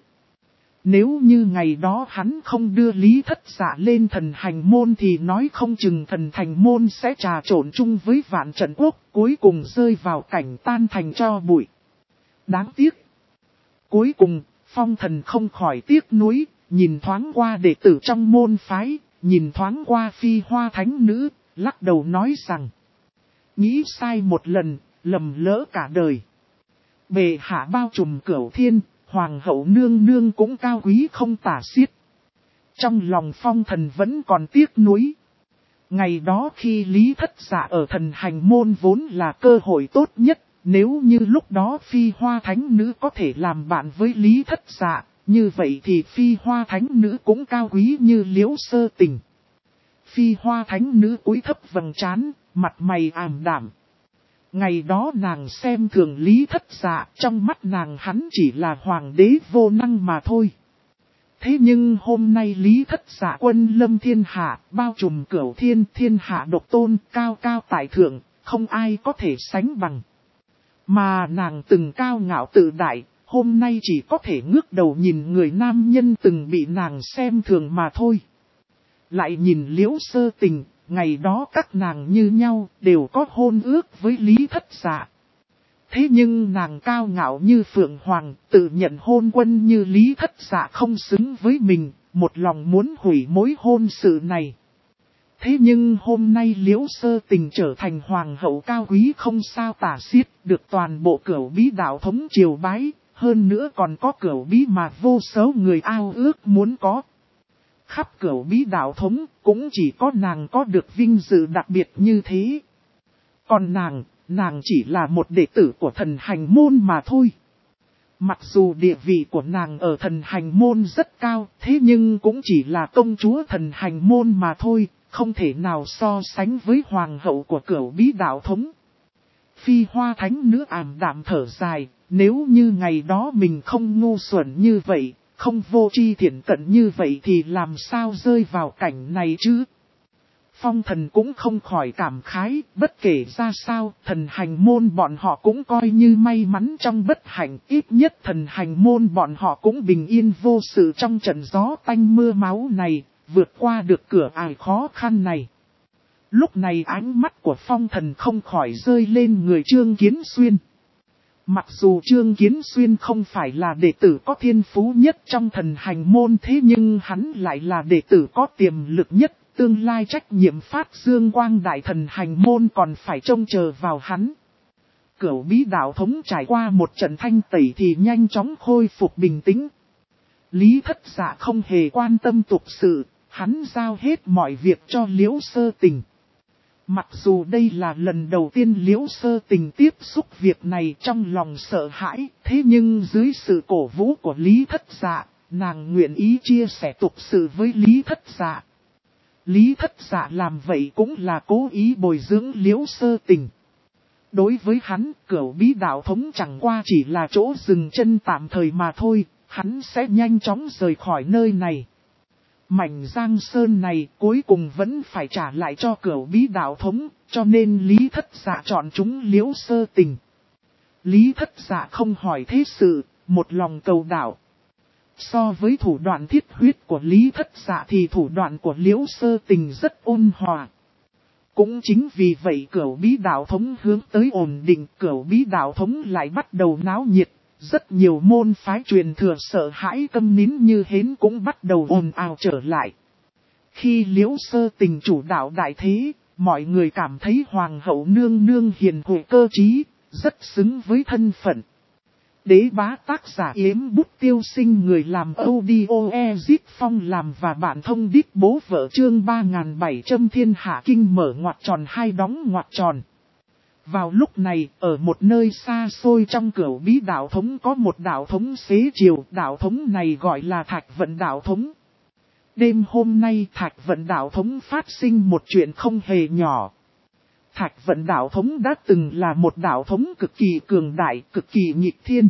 Nếu như ngày đó hắn không đưa Lý Thất Dạ lên Thần Hành Môn thì nói không chừng Thần Hành Môn sẽ trà trộn chung với Vạn Trận Quốc, cuối cùng rơi vào cảnh tan thành tro bụi. Đáng tiếc. Cuối cùng, phong thần không khỏi tiếc nuối. Nhìn thoáng qua đệ tử trong môn phái, nhìn thoáng qua Phi Hoa Thánh Nữ, lắc đầu nói rằng: nghĩ sai một lần, lầm lỡ cả đời. Bệ hạ bao trùm cửu thiên, Hoàng hậu nương nương cũng cao quý không tả xiết. Trong lòng phong thần vẫn còn tiếc nuối. Ngày đó khi Lý Thất Dạ ở Thần Hành Môn vốn là cơ hội tốt nhất, nếu như lúc đó Phi Hoa Thánh Nữ có thể làm bạn với Lý Thất Dạ. Như vậy thì Phi Hoa Thánh Nữ cũng cao quý như Liễu Sơ Tình. Phi Hoa Thánh Nữ cúi thấp vầng trán, mặt mày ảm đạm. Ngày đó nàng xem thường Lý Thất Dạ, trong mắt nàng hắn chỉ là hoàng đế vô năng mà thôi. Thế nhưng hôm nay Lý Thất Dạ quân lâm thiên hạ, bao trùm cửu thiên, thiên hạ độc tôn, cao cao tại thượng, không ai có thể sánh bằng. Mà nàng từng cao ngạo tự đại. Hôm nay chỉ có thể ngước đầu nhìn người nam nhân từng bị nàng xem thường mà thôi. Lại nhìn Liễu Sơ Tình, ngày đó các nàng như nhau, đều có hôn ước với Lý Thất Dạ. Thế nhưng nàng cao ngạo như Phượng Hoàng, tự nhận hôn quân như Lý Thất Dạ không xứng với mình, một lòng muốn hủy mối hôn sự này. Thế nhưng hôm nay Liễu Sơ Tình trở thành hoàng hậu cao quý không sao tả xiết, được toàn bộ cửu bí đạo thống triều bái, hơn nữa còn có cửu bí mà vô số người ao ước muốn có. Khắp cửu bí đạo thống cũng chỉ có nàng có được vinh dự đặc biệt như thế. Còn nàng chỉ là một đệ tử của thần hành môn mà thôi. Mặc dù địa vị của nàng ở thần hành môn rất cao, thế nhưng cũng chỉ là công chúa thần hành môn mà thôi, không thể nào so sánh với hoàng hậu của cửu bí đạo thống. Phi Hoa Thánh Nữ ảm đạm thở dài, nếu như ngày đó mình không ngu xuẩn như vậy, không vô tri thiện cận như vậy thì làm sao rơi vào cảnh này chứ? Phong Thần cũng không khỏi cảm khái, bất kể ra sao, thần hành môn bọn họ cũng coi như may mắn trong bất hạnh, ít nhất thần hành môn bọn họ cũng bình yên vô sự trong trận gió tanh mưa máu này, vượt qua được cửa ải khó khăn này. Lúc này ánh mắt của Phong Thần không khỏi rơi lên người Trương Kiến Xuyên. Mặc dù Trương Kiến Xuyên không phải là đệ tử có thiên phú nhất trong thần hành môn, thế nhưng hắn lại là đệ tử có tiềm lực nhất. Tương lai trách nhiệm phát dương quang đại thần hành môn còn phải trông chờ vào hắn. Cửu bí đạo thống trải qua một trận thanh tẩy thì nhanh chóng khôi phục bình tĩnh. Lý Thất Dạ không hề quan tâm tục sự, hắn giao hết mọi việc cho Liễu Sơ Tình. Mặc dù đây là lần đầu tiên Liễu Sơ Tình tiếp xúc việc này trong lòng sợ hãi, thế nhưng dưới sự cổ vũ của Lý Thất Dạ, nàng nguyện ý chia sẻ tục sự với Lý Thất Dạ. Lý Thất Dạ làm vậy cũng là cố ý bồi dưỡng Liễu Sơ Tình. Đối với hắn, cửu bí đạo thống chẳng qua chỉ là chỗ dừng chân tạm thời mà thôi, hắn sẽ nhanh chóng rời khỏi nơi này. Mảnh Giang Sơn này cuối cùng vẫn phải trả lại cho cửu bí đạo thống, cho nên Lý Thất Dạ chọn chúng Liễu Sơ Tình. Lý Thất Dạ không hỏi thế sự, một lòng cầu đạo. So với thủ đoạn thiết huyết của Lý Thất Dạ thì thủ đoạn của Liễu Sơ Tình rất ôn hòa. Cũng chính vì vậy cửu bí đạo thống hướng tới ổn định, cửu bí đạo thống lại bắt đầu náo nhiệt. Rất nhiều môn phái truyền thừa sợ hãi câm nín như hến cũng bắt đầu ồn ào trở lại. Khi Liễu Sơ Tình chủ đạo đại thế, mọi người cảm thấy hoàng hậu nương nương hiền huệ cơ trí, rất xứng với thân phận. Đế bá tác giả Yếm Bút Tiêu Sinh, người làm audio Ezit Phong làm và bạn thông đít bố vợ chương 3700 thiên hạ kinh mở ngoặc tròn hai đóng ngoặc tròn. Vào lúc này, ở một nơi xa xôi trong cửu bí đạo thống có một đạo thống xế chiều, đạo thống này gọi là Thạch Vận đạo thống. Đêm hôm nay Thạch Vận đạo thống phát sinh một chuyện không hề nhỏ. Thạch Vận đạo thống đã từng là một đạo thống cực kỳ cường đại, cực kỳ nghịch thiên.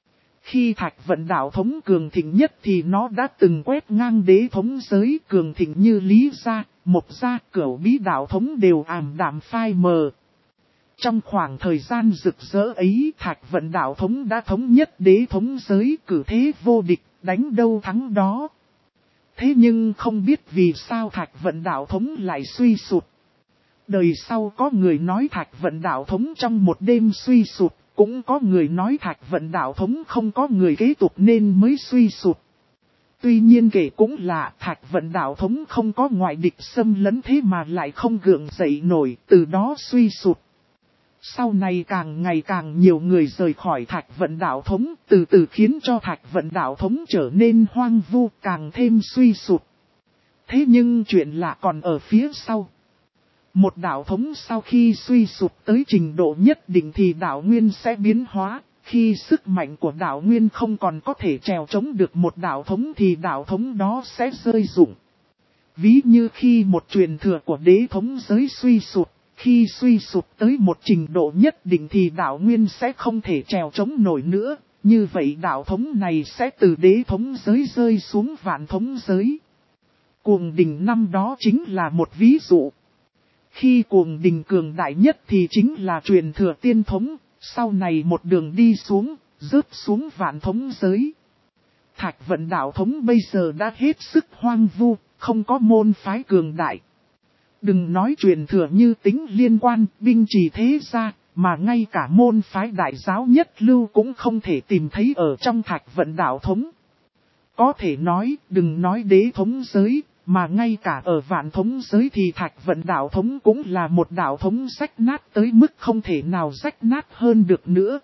Khi Thạch Vận đạo thống cường thịnh nhất thì nó đã từng quét ngang đế thống giới, cường thịnh như Lý Gia, Mộc Gia, cửu bí đạo thống đều ảm đạm phai mờ. Trong khoảng thời gian rực rỡ ấy, Thạch Vận đạo thống đã thống nhất đế thống giới, cử thế vô địch, đánh đâu thắng đó. Thế nhưng không biết vì sao Thạch Vận đạo thống lại suy sụp. Đời sau có người nói Thạch Vận đạo thống trong một đêm suy sụp, cũng có người nói Thạch Vận đạo thống không có người kế tục nên mới suy sụp. Tuy nhiên kể cũng là Thạch Vận đạo thống không có ngoại địch xâm lấn thế mà lại không gượng dậy nổi, từ đó suy sụp. Sau này càng ngày càng nhiều người rời khỏi Thạch Vận đạo thống, từ từ khiến cho Thạch Vận đạo thống trở nên hoang vu, càng thêm suy sụp. Thế nhưng chuyện lạ còn ở phía sau. Một đạo thống sau khi suy sụp tới trình độ nhất định thì đạo nguyên sẽ biến hóa, khi sức mạnh của đạo nguyên không còn có thể trèo chống được một đạo thống thì đạo thống đó sẽ rơi rụng. Ví như khi một truyền thừa của đế thống giới suy sụp. Khi suy sụp tới một trình độ nhất định thì đạo nguyên sẽ không thể trèo chống nổi nữa, như vậy đạo thống này sẽ từ đế thống giới rơi xuống vạn thống giới. Cuồng đình năm đó chính là một ví dụ. Khi cuồng đình cường đại nhất thì chính là truyền thừa tiên thống, sau này một đường đi xuống, rớt xuống vạn thống giới. Thạch Vận đạo thống bây giờ đã hết sức hoang vu, không có môn phái cường đại. Đừng nói truyền thừa như tính liên quan, binh trì thế gia, mà ngay cả môn phái đại giáo nhất lưu cũng không thể tìm thấy ở trong Thạch Vận đạo thống. Có thể nói, đừng nói đế thống giới, mà ngay cả ở vạn thống giới thì Thạch Vận đạo thống cũng là một đạo thống rách nát tới mức không thể nào rách nát hơn được nữa.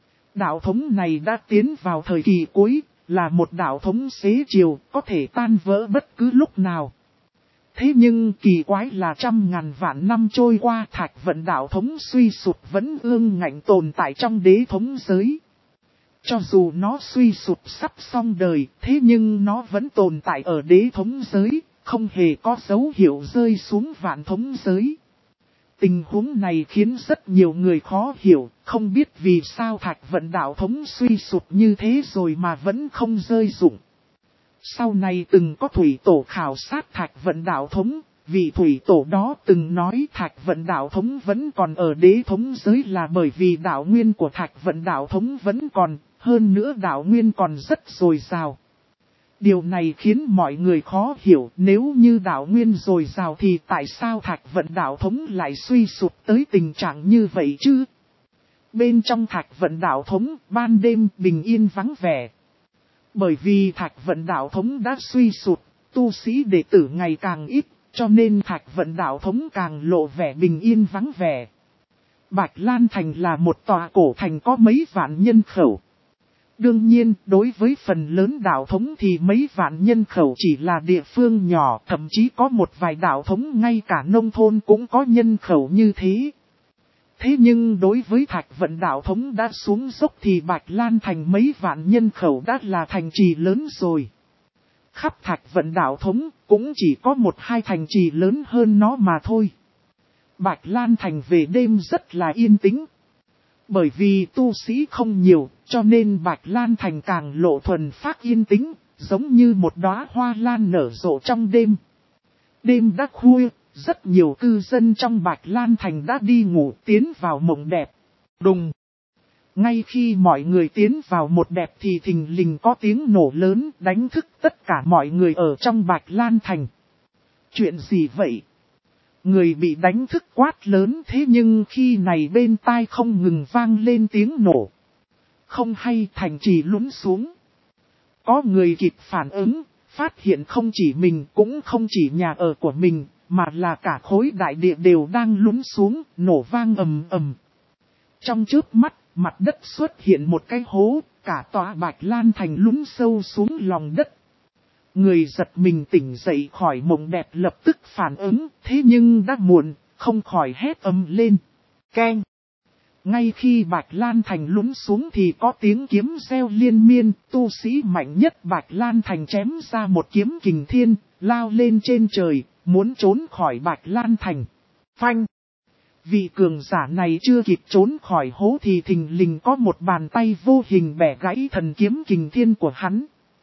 Đạo thống này đã tiến vào thời kỳ cuối, là một đạo thống xế chiều, có thể tan vỡ bất cứ lúc nào. Thế nhưng kỳ quái là trăm ngàn vạn năm trôi qua, Thạch Vận đạo thống suy sụp vẫn ương ngạnh tồn tại trong đế thống giới. Cho dù nó suy sụp sắp xong đời, thế nhưng nó vẫn tồn tại ở đế thống giới, không hề có dấu hiệu rơi xuống vạn thống giới. Tình huống này khiến rất nhiều người khó hiểu, không biết vì sao Thạch Vận đạo thống suy sụp như thế rồi mà vẫn không rơi rụng. Sau này từng có thủy tổ khảo sát Thạch Vận đạo thống, vị thủy tổ đó từng nói Thạch Vận đạo thống vẫn còn ở đế thống giới là bởi vì đạo nguyên của Thạch Vận đạo thống vẫn còn, hơn nữa đạo nguyên còn rất dồi dào. Điều này khiến mọi người khó hiểu, nếu như đạo nguyên dồi dào thì tại sao Thạch Vận đạo thống lại suy sụp tới tình trạng như vậy chứ? Bên trong Thạch Vận đạo thống, ban đêm bình yên vắng vẻ. Bởi vì Thạch Vận đạo thống đã suy sụp, tu sĩ đệ tử ngày càng ít, cho nên Thạch Vận đạo thống càng lộ vẻ bình yên vắng vẻ. Bạch Lan Thành là một tòa cổ thành có mấy vạn nhân khẩu. Đương nhiên, đối với phần lớn đạo thống thì mấy vạn nhân khẩu chỉ là địa phương nhỏ, thậm chí có một vài đạo thống ngay cả nông thôn cũng có nhân khẩu như thế. Thế nhưng đối với Thạch Vận đạo thống đã xuống dốc thì Bạch Lan Thành mấy vạn nhân khẩu đã là thành trì lớn rồi. Khắp Thạch Vận đạo thống cũng chỉ có một hai thành trì lớn hơn nó mà thôi. Bạch Lan Thành về đêm rất là yên tĩnh. Bởi vì tu sĩ không nhiều, cho nên Bạch Lan Thành càng lộ thuần phác yên tĩnh, giống như một đóa hoa lan nở rộ trong đêm. Đêm đã khuya, rất nhiều cư dân trong Bạch Lan Thành đã đi ngủ tiến vào mộng đẹp. Đùng! Ngay khi mọi người tiến vào một đẹp thì thình lình có tiếng nổ lớn đánh thức tất cả mọi người ở trong Bạch Lan Thành. Chuyện gì vậy? Người bị đánh thức quát lớn thế nhưng khi này bên tai không ngừng vang lên tiếng nổ. Không hay thành trì lún xuống. Có người kịp phản ứng, phát hiện không chỉ mình cũng không chỉ nhà ở của mình, mà là cả khối đại địa đều đang lún xuống, nổ vang ầm ầm. Trong chớp mắt, mặt đất xuất hiện một cái hố, cả tòa Bạch Lan Thành lún sâu xuống lòng đất. Người giật mình tỉnh dậy khỏi mộng đẹp lập tức phản ứng, thế nhưng đã muộn, không khỏi hét ầm lên. Keng! Ngay khi Bạch Lan Thành lún xuống thì có tiếng kiếm reo liên miên, tu sĩ mạnh nhất Bạch Lan Thành chém ra một kiếm kình thiên, lao lên trên trời, muốn trốn khỏi Bạch Lan Thành. Phanh! Vị cường giả này chưa kịp trốn khỏi hố thì thình lình có một bàn tay vô hình bẻ gãy thần kiếm kình thiên của hắn.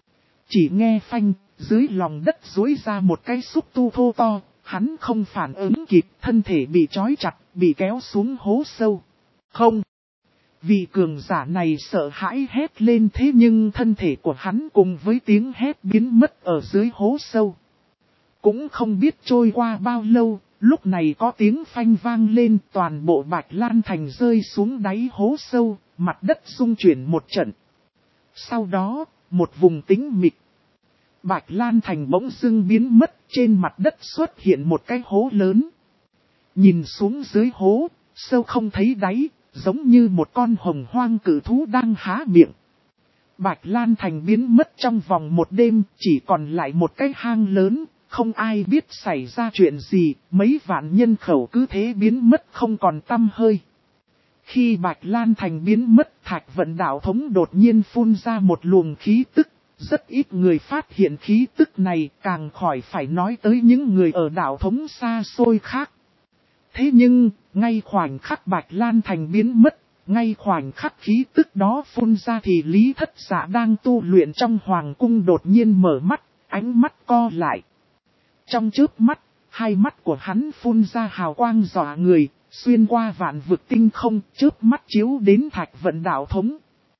Chỉ nghe phanh, dưới lòng đất duỗi ra một cái xúc tu thô to, hắn không phản ứng kịp, thân thể bị trói chặt, bị kéo xuống hố sâu. Không! Vị cường giả này sợ hãi hét lên thế nhưng thân thể của hắn cùng với tiếng hét biến mất ở dưới hố sâu. Cũng không biết trôi qua bao lâu, lúc này có tiếng phanh vang lên toàn bộ Bạch Lan Thành rơi xuống đáy hố sâu, mặt đất rung chuyển một trận. Sau đó, một vùng tĩnh mịch. Bạch Lan Thành bỗng dưng biến mất, trên mặt đất xuất hiện một cái hố lớn. Nhìn xuống dưới hố, sâu không thấy đáy, giống như một con hồng hoang cự thú đang há miệng. Bạch Lan Thành biến mất trong vòng một đêm, chỉ còn lại một cái hang lớn, không ai biết xảy ra chuyện gì, mấy vạn nhân khẩu cứ thế biến mất không còn tăm hơi. Khi Bạch Lan Thành biến mất, Thạch Vận đạo thống đột nhiên phun ra một luồng khí tức. Rất ít người phát hiện khí tức này, càng khỏi phải nói tới những người ở đạo thống xa xôi khác. Thế nhưng, ngay khoảnh khắc Bạch Lan Thành biến mất, ngay khoảnh khắc khí tức đó phun ra thì Lý Thất Dạ đang tu luyện trong hoàng cung đột nhiên mở mắt, ánh mắt co lại. Trong chớp mắt, hai mắt của hắn phun ra hào quang dọa người, xuyên qua vạn vực tinh không, chớp mắt chiếu đến Thạch Vận đạo thống.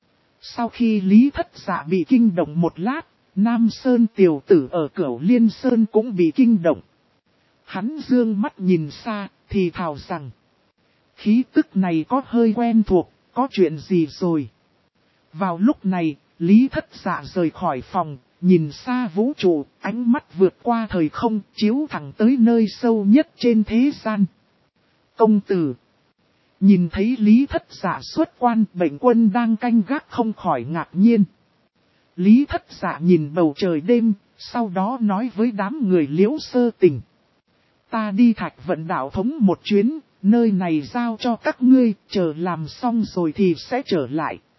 Sau khi Lý Thất Dạ bị kinh động một lát, Nam Sơn tiểu tử ở Cửu Liên Sơn cũng bị kinh động. Hắn dương mắt nhìn xa, thì thào rằng. Khí tức này có hơi quen thuộc, có chuyện gì rồi? Vào lúc này, Lý Thất Dạ rời khỏi phòng, nhìn xa vũ trụ, ánh mắt vượt qua thời không, chiếu thẳng tới nơi sâu nhất trên thế gian. Công tử. Nhìn thấy Lý Thất Dạ xuất quan, bệnh quân đang canh gác không khỏi ngạc nhiên. Lý Thất Dạ nhìn bầu trời đêm, sau đó nói với đám người Liễu Sơ Tình. Ta đi Thạch Vận Đạo Thống một chuyến, nơi này giao cho các ngươi, chờ làm xong rồi thì sẽ trở lại.